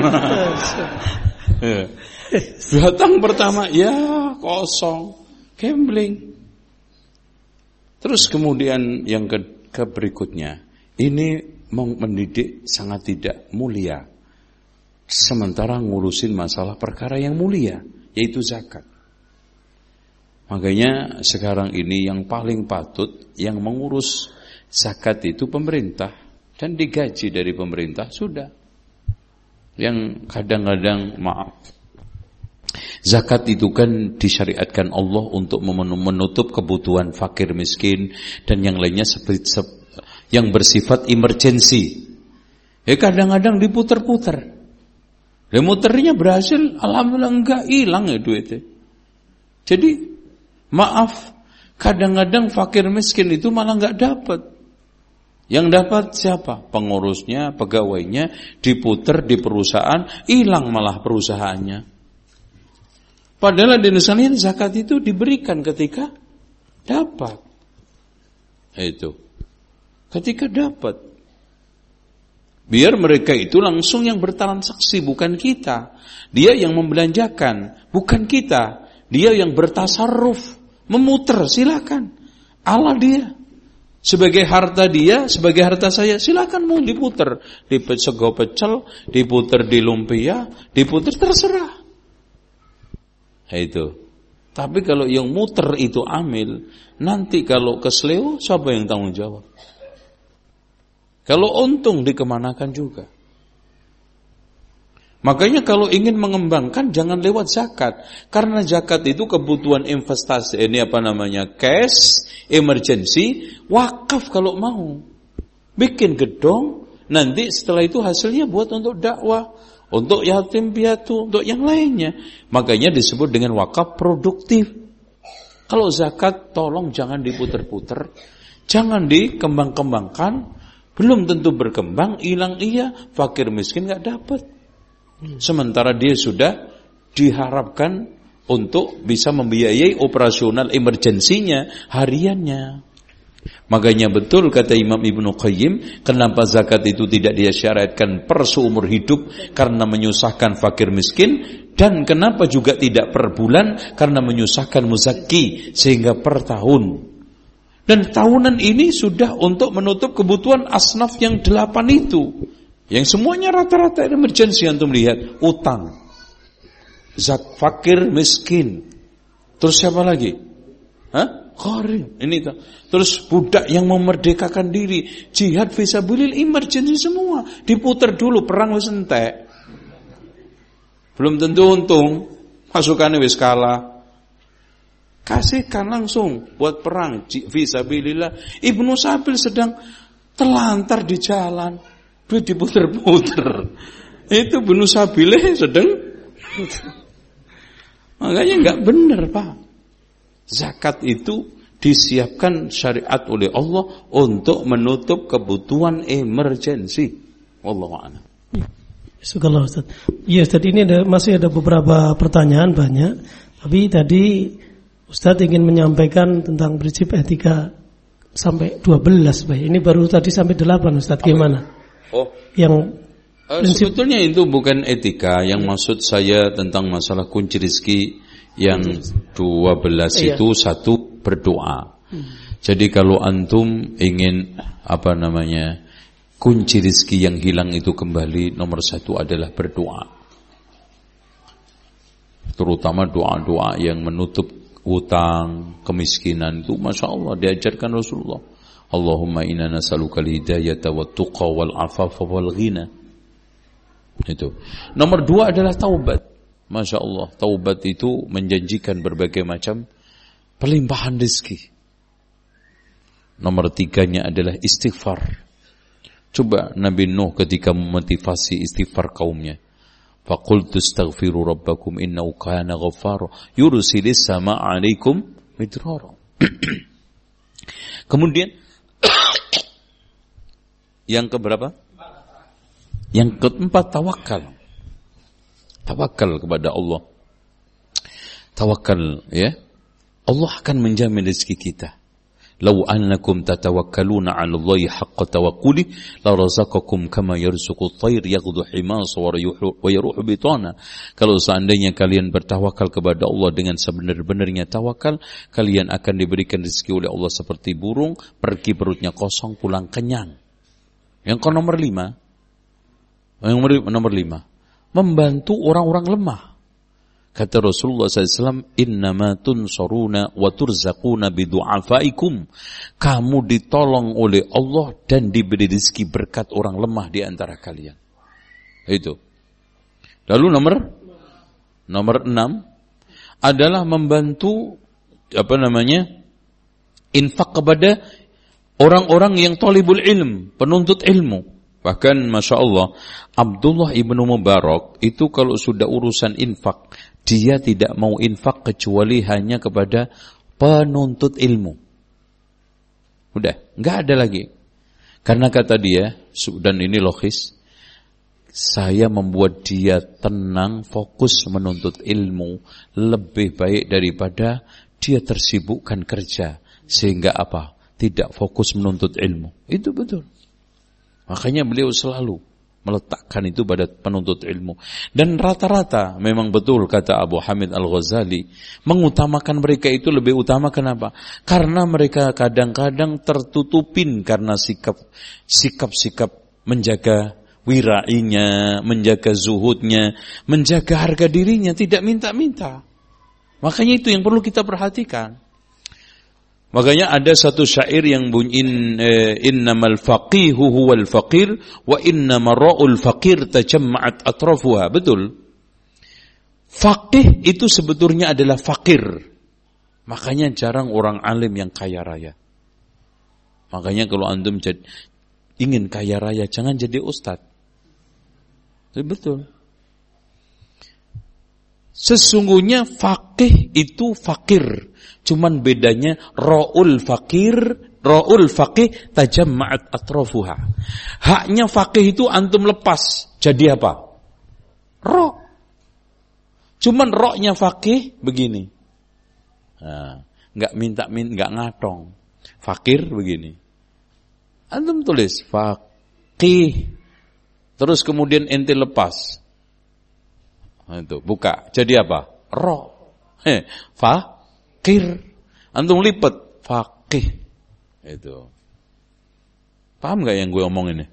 Datang pertama ya kosong, gambling. Terus kemudian yang ke ke berikutnya, ini mendidik sangat tidak mulia, sementara ngurusin masalah perkara yang mulia, yaitu zakat. Makanya sekarang ini yang paling patut yang mengurus zakat itu pemerintah, dan digaji dari pemerintah sudah. Yang kadang-kadang maaf, zakat itu kan disyariatkan Allah untuk menutup kebutuhan fakir miskin dan yang lainnya seperti yang bersifat emergensi. Ya kadang-kadang diputer-puter. Dan muternya berhasil, alhamdulillah enggak hilang ya duitnya. Jadi maaf, kadang-kadang fakir miskin itu malah enggak dapat. Yang dapat siapa? Pengurusnya, pegawainya, diputer di perusahaan, hilang malah perusahaannya. Padahal di Indonesia zakat itu diberikan ketika Dapat. Itu. Ketika dapat, biar mereka itu langsung yang bertransaksi, bukan kita. Dia yang membelanjakan, bukan kita. Dia yang bertasarruf, memuter, silakan. Allah dia. Sebagai harta dia, sebagai harta saya, silakan mau diputer. Dipecego pecel, diputer di lumpia, diputer terserah. Itu. Tapi kalau yang muter itu amil, nanti kalau kesleo, siapa yang tanggung jawab? Kalau untung dikemanakan juga. Makanya kalau ingin mengembangkan jangan lewat zakat. Karena zakat itu kebutuhan investasi. Ini apa namanya? Cash, emergency, wakaf kalau mau. Bikin gedung, nanti setelah itu hasilnya buat untuk dakwah, untuk yatim piatu, untuk yang lainnya. Makanya disebut dengan wakaf produktif. Kalau zakat tolong jangan diputer-puter, jangan dikembang-kembangkan. Belum tentu berkembang, hilang iya, fakir miskin gak dapat. Sementara dia sudah diharapkan untuk bisa membiayai operasional emergensinya, hariannya. Makanya betul kata Imam Ibnu Qayyim, kenapa zakat itu tidak disyariatkan per seumur hidup karena menyusahkan fakir miskin, dan kenapa juga tidak per bulan karena menyusahkan muzakki sehingga per tahun. Dan tahunan ini sudah untuk menutup kebutuhan asnaf yang delapan itu. Yang semuanya rata-rata emergency, antum lihat, utang, zak, fakir, miskin. Terus siapa lagi? Hah? Qarin. Ini tuh. Terus budak yang memerdekakan diri, jihad fisabilillah, emergency semua. Diputar dulu, perang wis entek. Belum tentu untung, pasukannya wis kalah. Kasihkan langsung buat perang fisabilillah. Ibnu Sabil sedang telantar di jalan, duit diputer-puter. Itu Ibnu Sabil sedang. Makanya enggak benar, Pak. Zakat itu disiapkan syariat oleh Allah untuk menutup kebutuhan emergensi. Wallahu a'lam. Syukurlah Ustaz. Iya Ustaz, ini ada, masih ada beberapa pertanyaan banyak. Tapi tadi Ustaz ingin menyampaikan tentang prinsip etika sampai dua belas, Pak. Ini baru tadi sampai delapan, Ustaz. Gimana? Oh, yang uh, sebetulnya itu bukan etika. Yang maksud saya tentang masalah kunci rezeki yang dua belas iya. Itu satu berdoa. Hmm. Jadi kalau antum ingin apa namanya kunci rezeki yang hilang itu kembali, nomor satu adalah berdoa. Terutama doa-doa yang menutup utang, kemiskinan itu Masya Allah diajarkan Rasulullah. Allahumma inna nas'aluka al-hidayata wa tuqa wal afafa wal ghina. Itu. Nomor dua adalah taubat. Masya Allah, taubat itu menjanjikan berbagai macam pelimpahan rezeki. Nomor tiganya adalah istighfar. Coba Nabi Nuh ketika memotivasi istighfar kaumnya. Faqultu astaghfiru rabbakum innahu kana ghaffara yursilis samaa'a 'alaikum midrara. Kemudian yang keberapa? Yang keempat tawakal. Tawakal kepada Allah. Tawakal, ya. Allah akan menjamin rezeki kita. Lau annakum tatawakkaluna 'ala Allahi haqqa tawakkuli la razaqakum kama yarzuqu at-tayr yaghdu himasa wa yaruhu bitana. Kalau seandainya kalian bertawakal kepada Allah dengan sebenar-benarnya tawakal, kalian akan diberikan rezeki oleh Allah seperti burung, pergi perutnya kosong, pulang kenyang. Yang ke nomor lima, yang nomor lima, membantu orang-orang lemah. Kata Rasulullah sallallahu alaihi wasallam, innama tunsaruna wa turzaquna bidu'afaikum. Kamu ditolong oleh Allah dan diberi rezeki berkat orang lemah di antara kalian. Itu. Lalu nomor nomor enam adalah membantu apa namanya? infak kepada orang-orang yang talibul ilm, penuntut ilmu. Bahkan Masya Allah, Abdullah ibnu Mubarak itu kalau sudah urusan infak, dia tidak mau infak kecuali hanya kepada penuntut ilmu. Udah, nggak ada lagi. Karena kata dia, dan ini logis, saya membuat dia tenang, fokus menuntut ilmu lebih baik daripada dia tersibukkan kerja. Sehingga apa? Tidak fokus menuntut ilmu. Itu betul. Makanya beliau selalu meletakkan itu pada penuntut ilmu. Dan rata-rata memang betul kata Abu Hamid Al-Ghazali, mengutamakan mereka itu lebih utama. Kenapa? Karena mereka kadang-kadang tertutupin karena sikap sikap-sikap menjaga wirainya, menjaga zuhudnya, menjaga harga dirinya, tidak minta-minta. Makanya itu yang perlu kita perhatikan. Makanya ada satu syair yang bunyiin eh, innamal faqihu huwal faqir wa innama ra'ul faqir tajamma'at atrafuha. Betul. Faqih itu sebetulnya adalah fakir. Makanya jarang orang alim yang kaya raya. Makanya kalau antum jad, ingin kaya raya jangan jadi ustaz. Betul. Sesungguhnya faqih itu fakir. Cuman bedanya ra'ul fakir, ra'ul faqih tajamma'at atrafuha. Haknya faqih itu antum lepas. Jadi apa? Ra'. Cuman ra'nya faqih begini. Nah, enggak minta-minta, enggak ngatong. Fakir begini. Antum tulis faqih. Terus kemudian ente lepas. Nah, itu buka. Jadi apa? Ra'. Heh, fa Fakir, antum lipat fakih, itu. Paham nggak yang gue omong ini?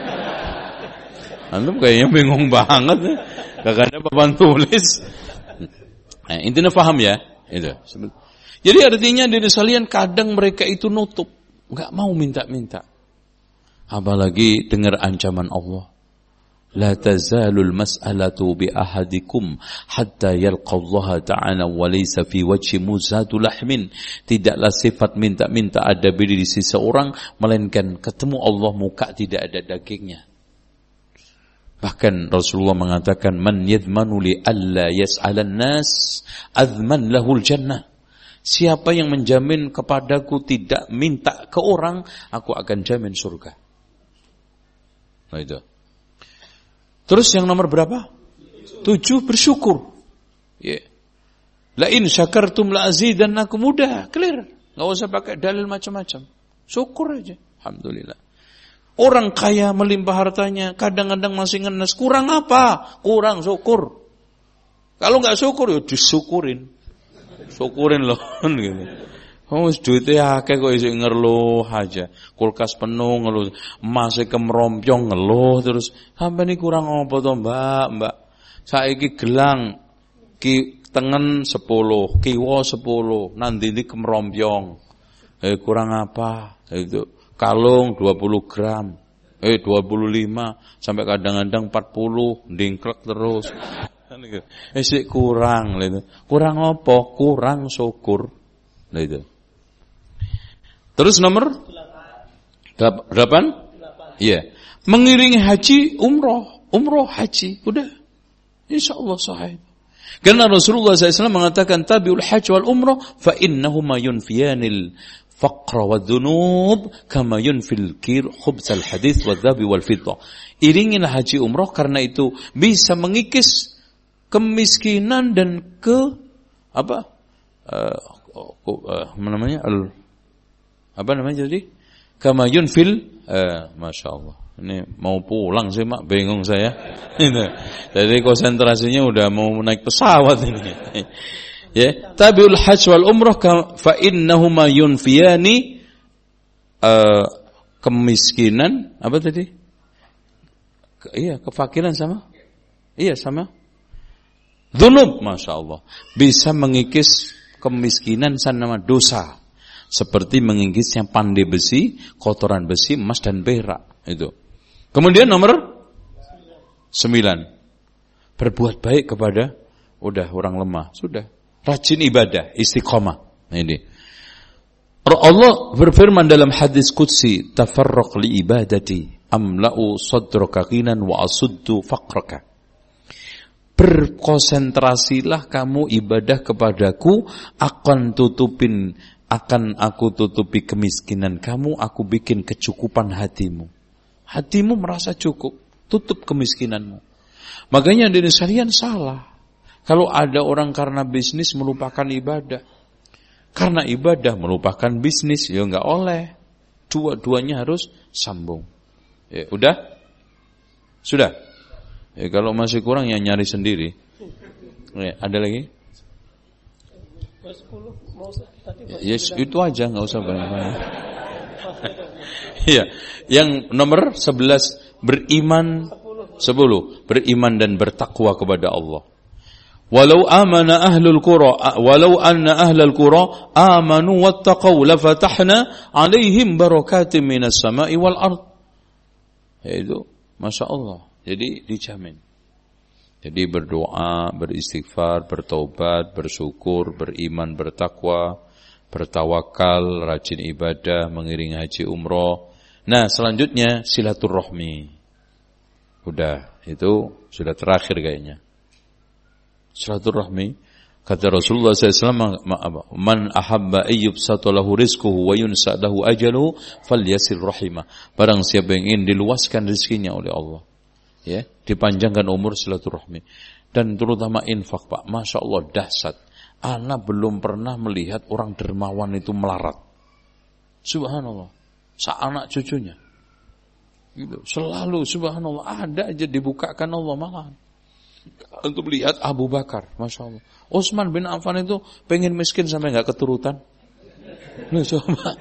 Antum kayaknya bingung banget, ya. Gak ada papan tulis. Nah, intinya paham ya, itu. Jadi artinya dari sekalian kadang mereka itu nutup, nggak mau minta-minta. Apalagi dengar ancaman Allah. La tazalul mas'alatu bi ahadikum hatta yalqa Allah ta'ala wa laysa fi wajhi muzatu lahmin. Tidaklah sifat minta-minta ada di sisi seorang melainkan ketemu Allah muka tidak ada dagingnya. Bahkan Rasulullah mengatakan man yadmanu li alla yas'alan nas azman lahul jannah. Siapa yang menjamin kepadaku tidak minta ke orang, aku akan jamin surga. Nah itu. Terus yang nomor berapa? Tujuh, bersyukur. Ya. La in syakartum la azidannakum, mudah, clear. Enggak usah pakai dalil macam-macam. Syukur aja. Alhamdulillah. Orang kaya melimpah hartanya, kadang-kadang masih ngenes. Kurang apa? Kurang syukur. Kalau enggak syukur, ya disyukurin. Syukurin loh. Gitu. Oh, duitnya akeh kok isih ngeluh aja. Kulkas penuh ngeluh, masih kemrompyong ngeluh terus. Sampai ini kurang apa to, Mbak? Mbak. Saiki gelang ki tengen sepuluh, kiwa sepuluh, nanti ini kemrompyong. Eh kurang apa? Itu kalung dua puluh gram. Eh dua puluh lima sampai kadang-kadang empat puluh, ndingklek terus. Eh sik kurang lho. Kurang apa? Kurang syukur. Nah itu. Terus nomor delapan? Iya. Mengiringi haji, umroh. Umroh, haji. Udah. InsyaAllah sahih. Karena Rasulullah shallallahu alaihi wasallam mengatakan, tabi'ul hajj wal umroh, fa innahuma yunfiyanil faqra wa dhunub, kama yunfil kir khubsal hadith wa dhabi wal fiddah. Iringilah haji umroh karena itu bisa mengikis kemiskinan dan ke, apa? Uh, uh, apa namanya? Al Apa namanya jadi? Kama yunfil, eh, Masya Allah. Ini mau pulang sih mak, bingung saya. Jadi konsentrasinya udah mau naik pesawat ini. Ya, tabiul hajj wal umrah fa innahuma yunfiyani uh, kemiskinan, apa tadi? Ke, iya, kefakiran sama? Iya, sama. Dzunub, Masya Allah. Bisa mengikis kemiskinan sama dosa. Seperti mengikisnya pandai besi, kotoran besi, emas dan perak. Itu. Kemudian nomor sembilan. Berbuat baik kepada udah orang lemah. Sudah. Rajin ibadah, istiqomah. Nah ini. Allah berfirman dalam hadis qudsi, tafarraq li ibadati amla'u sadraka ghinan wa asuddu faqraka. Berkonsentrasilah kamu ibadah kepadaku, akan tutupin akan aku tutupi kemiskinan kamu, aku bikin kecukupan hatimu. Hatimu merasa cukup, tutup kemiskinanmu. Makanya dari sekalian salah. Kalau ada orang karena bisnis melupakan ibadah. Karena ibadah melupakan bisnis, ya enggak oleh. Dua-duanya harus sambung. Ya, udah? Sudah? Ya, kalau masih kurang ya nyari sendiri. Ya, ada lagi? Ya, itu aja, enggak usah banyak-banyak. Iya, yang nomor sebelas beriman, sepuluh beriman dan bertakwa kepada Allah. Walau amana ahlul qura walau anna ahlul qura amanu wattaqau lafatahna alaihim barakatim minas sama'i wal ard. Itu Masya Allah. Jadi dijamin. Jadi berdoa, beristighfar, bertaubat, bersyukur, beriman, bertakwa, bertawakal, rajin ibadah, mengiringi haji umroh. Nah, selanjutnya silaturahmi. Udah, itu sudah terakhir kayaknya. Silaturahmi, kata Rasulullah shallallahu alaihi wasallam, man ahabba ayyub satalahu rizquhu wa yunsadahu ajaluhu falyasil rahimah. Barang siapa yang ingin diluaskan rezekinya oleh Allah, ya, dipanjangkan umur, silaturahmi. Dan terutama infak, Pak. Masya Allah, dahsyat. Ana belum pernah melihat orang dermawan itu melarat. Subhanallah. Seanak cucunya. Gitu. Selalu subhanallah ada aja dibukakan Allah malahan. Untuk melihat Abu Bakar, Masya Allah. Utsman bin Affan itu pengen miskin sampai nggak keturutan. Loh coba,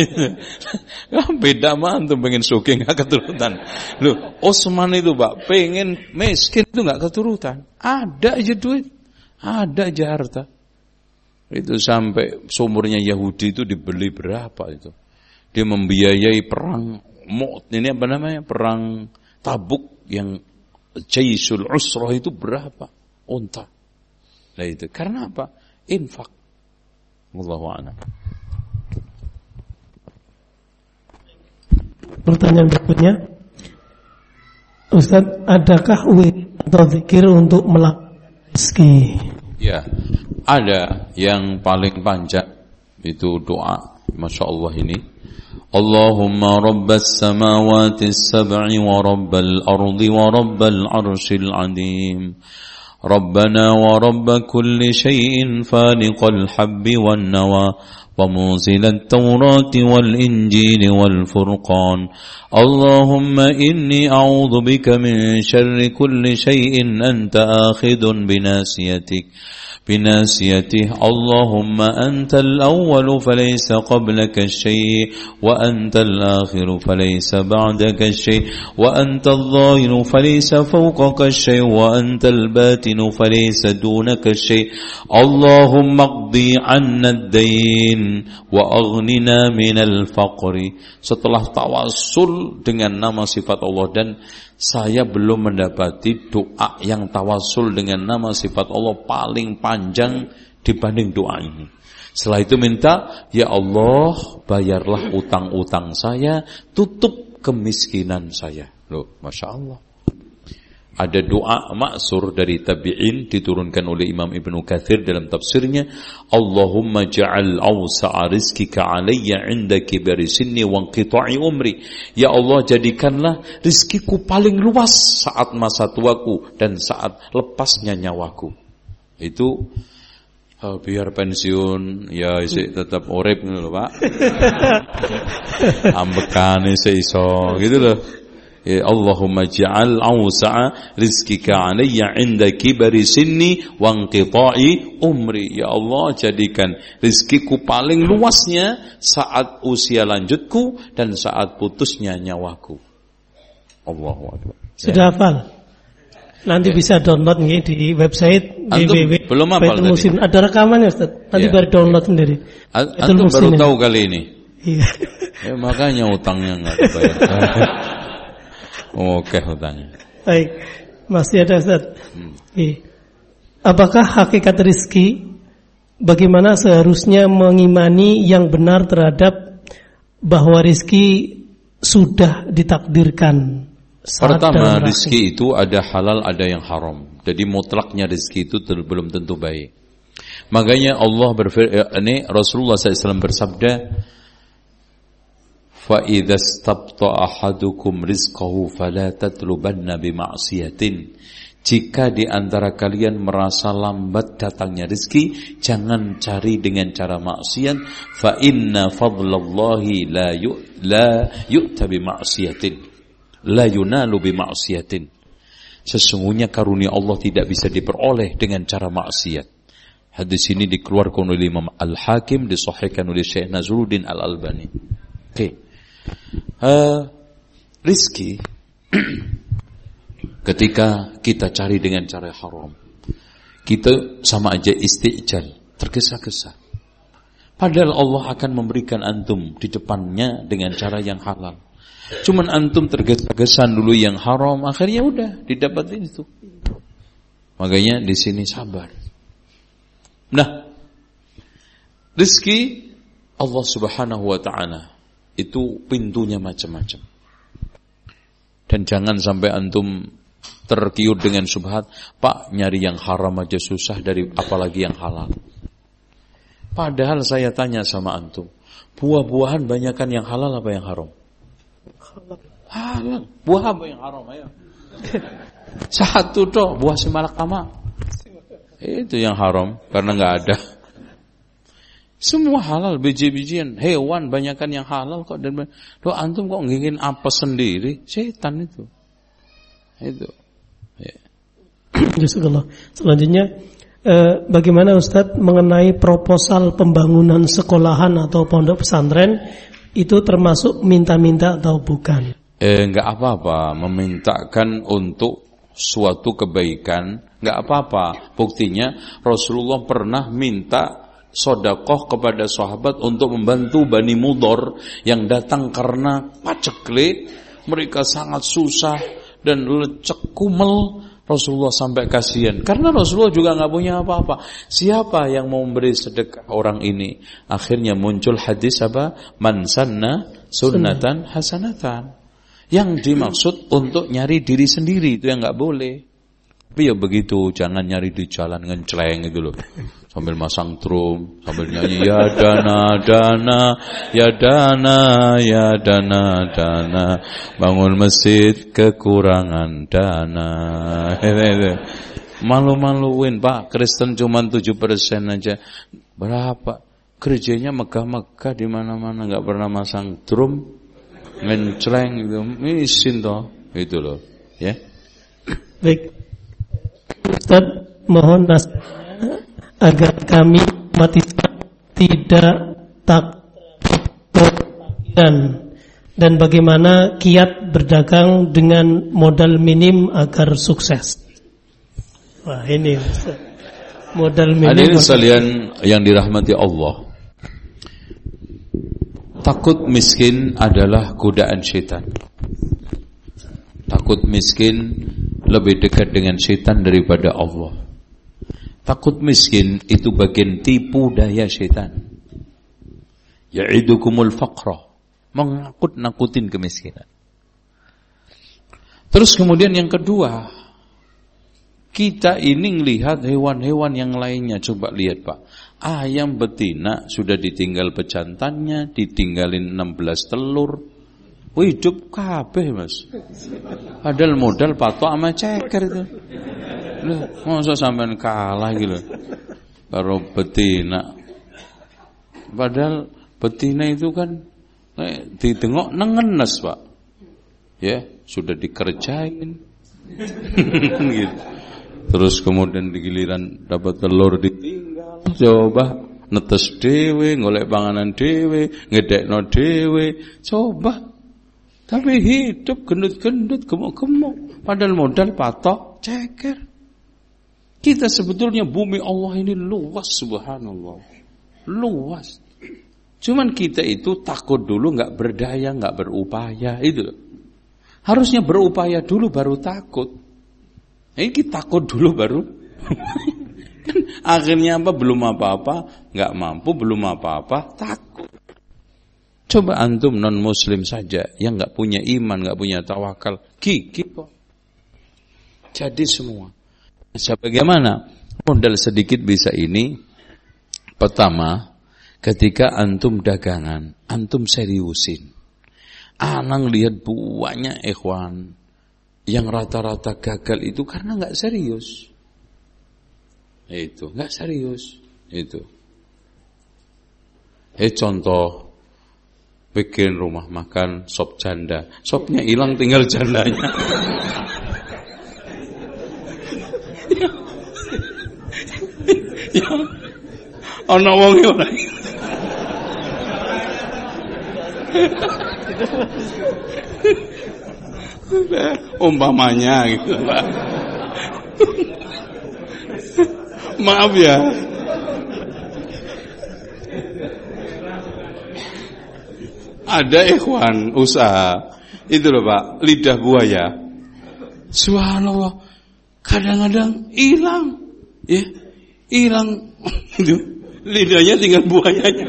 beda mah antum pengen sugih nggak keturutan. Loh Utsman itu Pak pengen miskin itu nggak keturutan. Ada aja duit, ada aja harta. Itu sampai sumurnya Yahudi itu dibeli berapa itu? Dia membiayai perang Mu't, ini apa namanya? Perang Tabuk yang Jaisul Usrah itu berapa? Unta. Nah itu karena apa? Infak. Wallahu a'lam. Pertanyaan berikutnya, Ustaz, adakah wirid atau zikir untuk melakukan rezeki? Ya, ada yang paling panjang itu doa. Masya Allah ini. Allahumma rabbas samawati sab'i wa rabbal ardi wa rabbal arshil azim. Rabbana wa rabb kulli shay'in faliqal habbi wan nawa wa munzilat tawrati wal injili wal furqan. Allahumma inni a'udzu bika min syarri kulli shay'in anta akhidun binasiyatik. بناسيته اللهم أنت الأول فليس قبلك الشيء وأنت الآخر فليس بعدك الشيء وأنت الظاهر فليس فوقك الشيء وأنت الباطن فليس دونك الشيء اللهم اقضي عنا الدين وأغننا من الفقر. Setelah tawasul dengan nama sifat Allah, dan saya belum mendapati doa yang tawasul dengan nama sifat Allah paling panjang dibanding doa ini. Setelah itu minta, ya Allah bayarlah utang-utang saya, tutup kemiskinan saya. Loh, Masya Allah. Ada doa maksur dari tabi'in diturunkan oleh Imam Ibnu Katsir dalam tafsirnya, Allahumma ja'al awsa'a rizkika alayya 'inda kibari sinni wa inqita'i umri. Ya Allah, jadikanlah rizkiku paling luas saat masa tuaku dan saat lepasnya nyawaku. Itu oh, biar pensiun ya isi tetap urip gitu loh, Pak. Ambekane seiso gitu loh. Ya Allahumma ja'al awsa'a rizkika alayya 'inda kibari sinni wa inqita'i umri. Ya Allah, jadikan rizkiku paling luasnya saat usia lanjutku dan saat putusnya nyawaku. Allahu akbar. Sudah hafal? Nanti ya, bisa download nih di website w w w belum hafal tadi. Ada rekamannya Ustaz. Nanti ya, baru download sendiri. Antum baru tahu kali ini. Iya. Ya, makanya utangnya enggak dibayar. Oke, hutangnya. Baik, masih ada Ustaz. Hmm. Apakah hakikat rizki, bagaimana seharusnya mengimani yang benar terhadap bahwa rizki sudah ditakdirkan? Pertama, rizki itu ada halal, ada yang haram. Jadi mutlaknya rizki itu belum tentu baik. Makanya Allah berfirman, ini Rasulullah shallallahu alaihi wasallam bersabda, فَإِذَا اسْتَبْطَأَ أَحَدُكُمْ رِزْقَهُ فَلَا تَطْلُبَنَّ بِمَعْصِيَةٍ. Jika di antara kalian merasa lambat datangnya rezeki, jangan cari dengan cara maksiat. Fa inna fadlallahi la yu la yu'ta bi ma'siyatin, la yunalu bi ma'siyatin. Sesungguhnya karunia Allah tidak bisa diperoleh dengan cara maksiat. Hadis ini dikeluarkan oleh Imam Al-Hakim, disahihkan oleh Syekh Nazruddin Al-Albani. Oke. Okay. Uh, rizki ketika kita cari dengan cara haram, kita sama aja istijal, tergesa-gesa. Padahal Allah akan memberikan antum di depannya dengan cara yang halal. Cuman antum tergesa-gesa dulu yang haram, akhirnya udah didapatin itu. Makanya di sini sabar. Nah, rezeki Allah Subhanahu wa taala itu pintunya macam-macam. Dan jangan sampai antum tergiur dengan subhat, Pak, nyari yang haram aja susah, dari apalagi yang halal. Padahal saya tanya sama antum, buah-buahan banyakan yang halal apa yang haram? Halal. Buah apa yang haram? Ayo. Satu toh, buah simalakama. Itu yang haram karena nggak ada. Semua halal, biji-bijian, hewan banyakan yang halal kok. Dan lo antum kok ngingin apa sendiri? Setan itu. Itu. Ya. Jazakallah. Selanjutnya, eh, bagaimana Ustadz mengenai proposal pembangunan sekolahan atau pondok pesantren, itu termasuk minta-minta atau bukan? Eh, enggak apa-apa, memintakan untuk suatu kebaikan, enggak apa-apa. Buktinya Rasulullah pernah minta sedekah kepada sahabat untuk membantu Bani Mudhar yang datang karena paceklik, mereka sangat susah dan lecek kumel. Rasulullah sampai kasihan karena Rasulullah juga nggak punya apa-apa. Siapa yang mau memberi sedekah orang ini? Akhirnya muncul hadis apa? Man sanna sunnatan hasanatan. Yang dimaksud untuk nyari diri sendiri itu yang nggak boleh. Tapi ya begitu, jangan nyari di jalan ngencleng gitu loh. Sambil masang drum, sambil nyanyi ya dana dana, ya dana, ya dana dana, bangun masjid kekurangan dana. Malu-maluin Pak, Kristen cuma tujuh persen aja. Berapa? Gerejanya megah-megah di mana-mana, nggak pernah masang drum, ngencleng gitu, misin toh, itu loh, ya. Baik. Ustaz, mohon nasihatnya agar kami umat Islam tidak takut dan bagaimana kiat berdagang dengan modal minim agar sukses. Wah, ini Ustaz. Modal minim. Hadirin sekalian yang dirahmati Allah, takut miskin adalah godaan syaitan. Takut miskin lebih dekat dengan syaitan daripada Allah. Takut miskin itu bagian tipu daya syaitan. Ya'idukumul faqra, mengakut-nakutin kemiskinan. Terus kemudian yang kedua, kita ini melihat hewan-hewan yang lainnya. Coba lihat Pak, ayam betina sudah ditinggal pejantannya, ditinggalin enam belas telur. Oh, hidup kabeh Mas. Padahal modal patok sama ceker itu. Loh, masa sampean kalah gitu karo betina. Padahal betina itu kan eh, ditengok nengenes Pak. Ya, sudah dikerjain. Gitu. Terus kemudian di giliran dapat telur ditinggal. Coba netes dhewe, golek panganan dhewe, ngedekno dhewe. Coba. Tapi hidup gendut-gendut, gemuk-gemuk. Padahal modal patok, ceker. Kita sebetulnya bumi Allah ini luas, subhanallah. Luas. Cuman kita itu takut dulu, gak berdaya, gak berupaya. Itu. Harusnya berupaya dulu baru takut. Ini kita takut dulu baru. Akhirnya apa? Belum apa-apa, gak mampu, belum apa-apa, takut. Coba antum non muslim saja yang enggak punya iman, enggak punya tawakal, gigih kok. Jadi semua. Bagaimana modal sedikit bisa ini? Pertama, ketika antum dagangan, antum seriusin. Anang lihat banyak ikhwan yang rata-rata gagal itu karena nggak serius. Itu nggak serius. Itu. Eh contoh, bikin rumah makan sop janda, sopnya hilang tinggal jandanya. Ya, ana wong ora. Umpamanya gitu Pak. Maaf ya. Ada ikhwan usaha itu loh Pak, lidah buaya. Subhanallah, kadang-kadang hilang, ya, hilang itu lidahnya tinggal buayanya.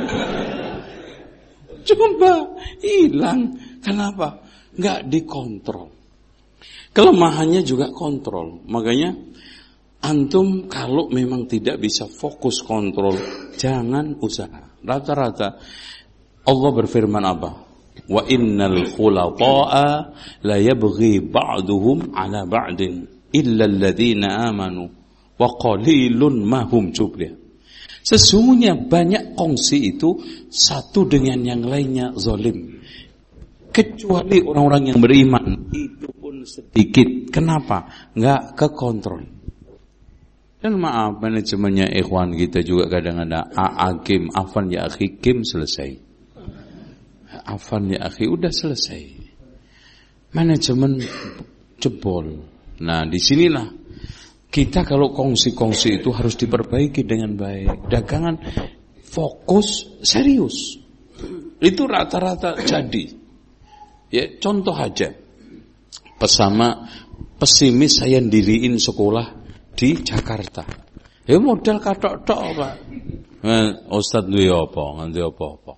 Coba hilang, kenapa? Nggak dikontrol. Kelemahannya juga kontrol. Makanya antum kalau memang tidak bisa fokus kontrol, jangan usaha. Rata-rata Allah berfirman apa? Wa innal khulata'a la yabghi ba'duhum 'ala ba'din illa alladhina amanu wa qalilun ma hum jublih. Sesungguhnya banyak kongsi itu satu dengan yang lainnya zalim. Kecuali orang-orang yang beriman, itu pun sedikit. Kenapa? Enggak kekontrol. Dan maaf, manajemennya ikhwan kita juga kadang-kadang aakim, afan ya akhi, kim selesai. Afan ya akhi, udah selesai. Manajemen jebol. Nah, disinilah kita kalau kongsi-kongsi itu harus diperbaiki dengan baik. Dagangan fokus, serius. Itu rata-rata jadi. Ya, contoh aja. Pesama pesimis saya ndiriin sekolah di Jakarta. Ya modal kathok-tok, Pak. Nah, Ustaz duwe apa? Nganti apa-apa.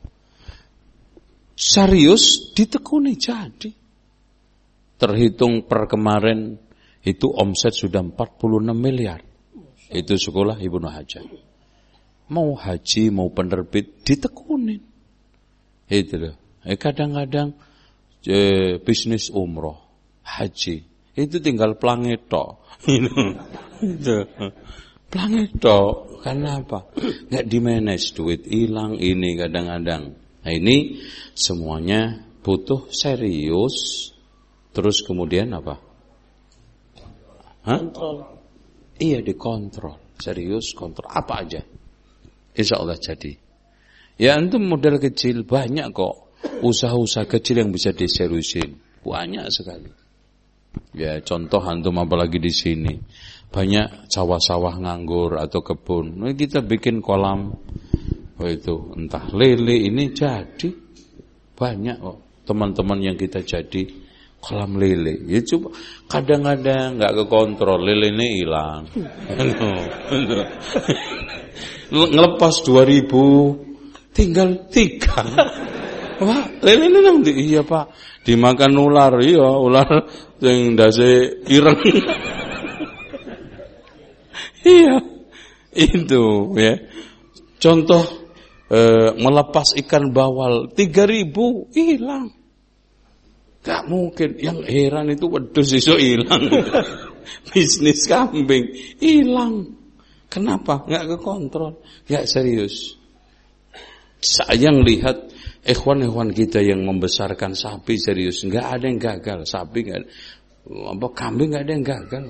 Serius ditekuni jadi. Terhitung per kemarin itu omset sudah empat puluh enam miliar. Itu sekolah Ibnu Hajar. Mau haji, mau penerbit ditekunin. Itu loh. Eh, kadang-kadang eh, bisnis umroh, haji, itu tinggal plangeto. Itu. Plangeto. Karena apa? Enggak di-manage, duit hilang ini kadang-kadang. Nah, ini semuanya butuh serius. Terus kemudian apa? Hah? Kontrol. Iya, dikontrol. Serius, kontrol. Apa aja. Insya Allah jadi. Ya, antum modal kecil banyak kok. Usaha-usaha kecil yang bisa diseriusin. Banyak sekali. Ya, contoh antum apalagi di sini. Banyak sawah-sawah nganggur atau kebun. Nah, kita bikin kolam. Oh, itu entah lele ini jadi. Banyak kok teman-teman yang kita jadi kolam lele. Ya coba kadang-kadang enggak kekontrol, lelenya hilang. Ngelepas dua ribu tinggal tiga. Pak, lelenya nang ndi? Iya, Pak. Dimakan ular, iya, ular sing ndase ireng. Iya. Itu ya. Contoh eh, melepas ikan bawal tiga ribu hilang. Gak mungkin. Yang heran itu wedhus iso hilang. Bisnis kambing hilang. Kenapa? Gak kekontrol, gak serius. Saya lihat ikhwan-ikhwan kita yang membesarkan sapi serius, gak ada yang gagal. Sapi gak ada, apa kambing gak ada yang gagal.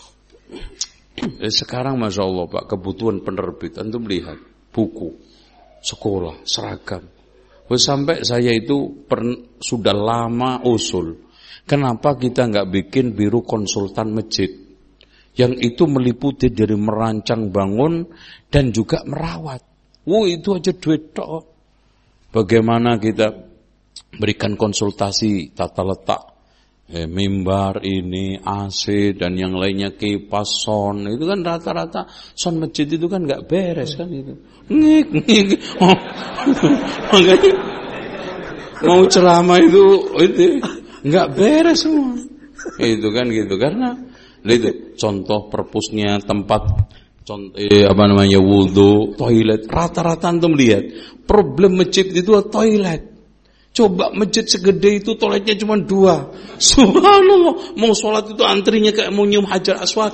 Sekarang Masya Allah Pak, kebutuhan penerbit, antum lihat buku, sekolah, seragam. Sampai saya itu per, sudah lama usul. Kenapa kita nggak bikin biro konsultan masjid? Yang itu meliputi dari merancang bangun dan juga merawat. Wow, itu aja duit tok. Bagaimana kita berikan konsultasi tata letak, eh, mimbar ini, A C dan yang lainnya, kipas, son. Itu kan rata-rata son masjid itu kan nggak beres kan itu. Ngik, ngik. Oh. Makanya mau ceramah itu itu nggak beres semua. Itu kan gitu karena itu contoh perpusnya tempat contoh eh, apa namanya wudu, toilet. Rata-rata antum lihat problem masjid itu toilet. Coba masjid segede itu toiletnya cuma dua. Subhanallah, mau sholat itu antrinya kayak mau nyium Hajar Aswad.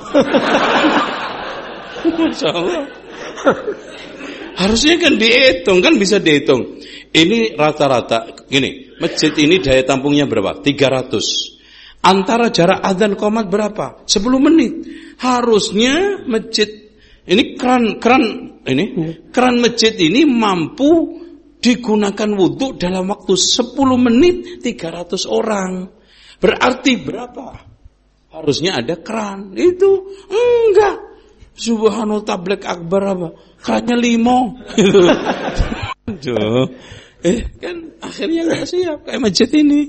Masya Allah. Harusnya kan dihitung, kan bisa dihitung. Ini rata-rata, gini, masjid ini daya tampungnya berapa? tiga ratus. Antara jarak adzan qomat berapa? sepuluh menit. Harusnya masjid ini keran keran ini keran masjid ini mampu digunakan wudhu dalam waktu sepuluh menit tiga ratus orang. Berarti berapa? Harusnya ada keran. Itu enggak. Subhanallah tablek akbar apa? Kerannya limo. Gitu. Eh kan akhirnya enggak siap kayak masjid ini.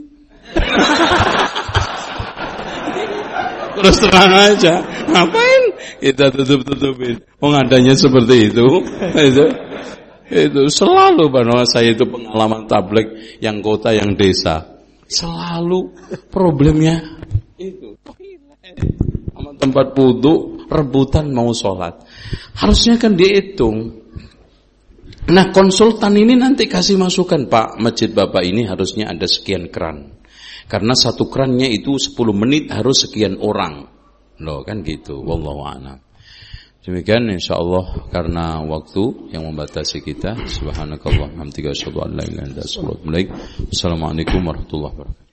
Terus terang aja, ngapain kita tutup-tutupin? Oh adanya seperti itu, itu, itu selalu bahwa saya itu pengalaman tablek yang kota yang desa, selalu problemnya itu. Sama tempat wudu rebutan mau sholat, harusnya kan dihitung. Nah konsultan ini nanti kasih masukan, Pak, masjid Bapak ini harusnya ada sekian keran. Karena satu kerannya itu sepuluh menit harus sekian orang. Loh kan gitu. Wallahu a'lam. Demikian insyaallah karena waktu yang membatasi kita. Subhanakallahumma wa bihamdika asyhadu an la ilaha illa anta astaghfiruka wa atubu ilaik. Assalamualaikum warahmatullahi wabarakatuh.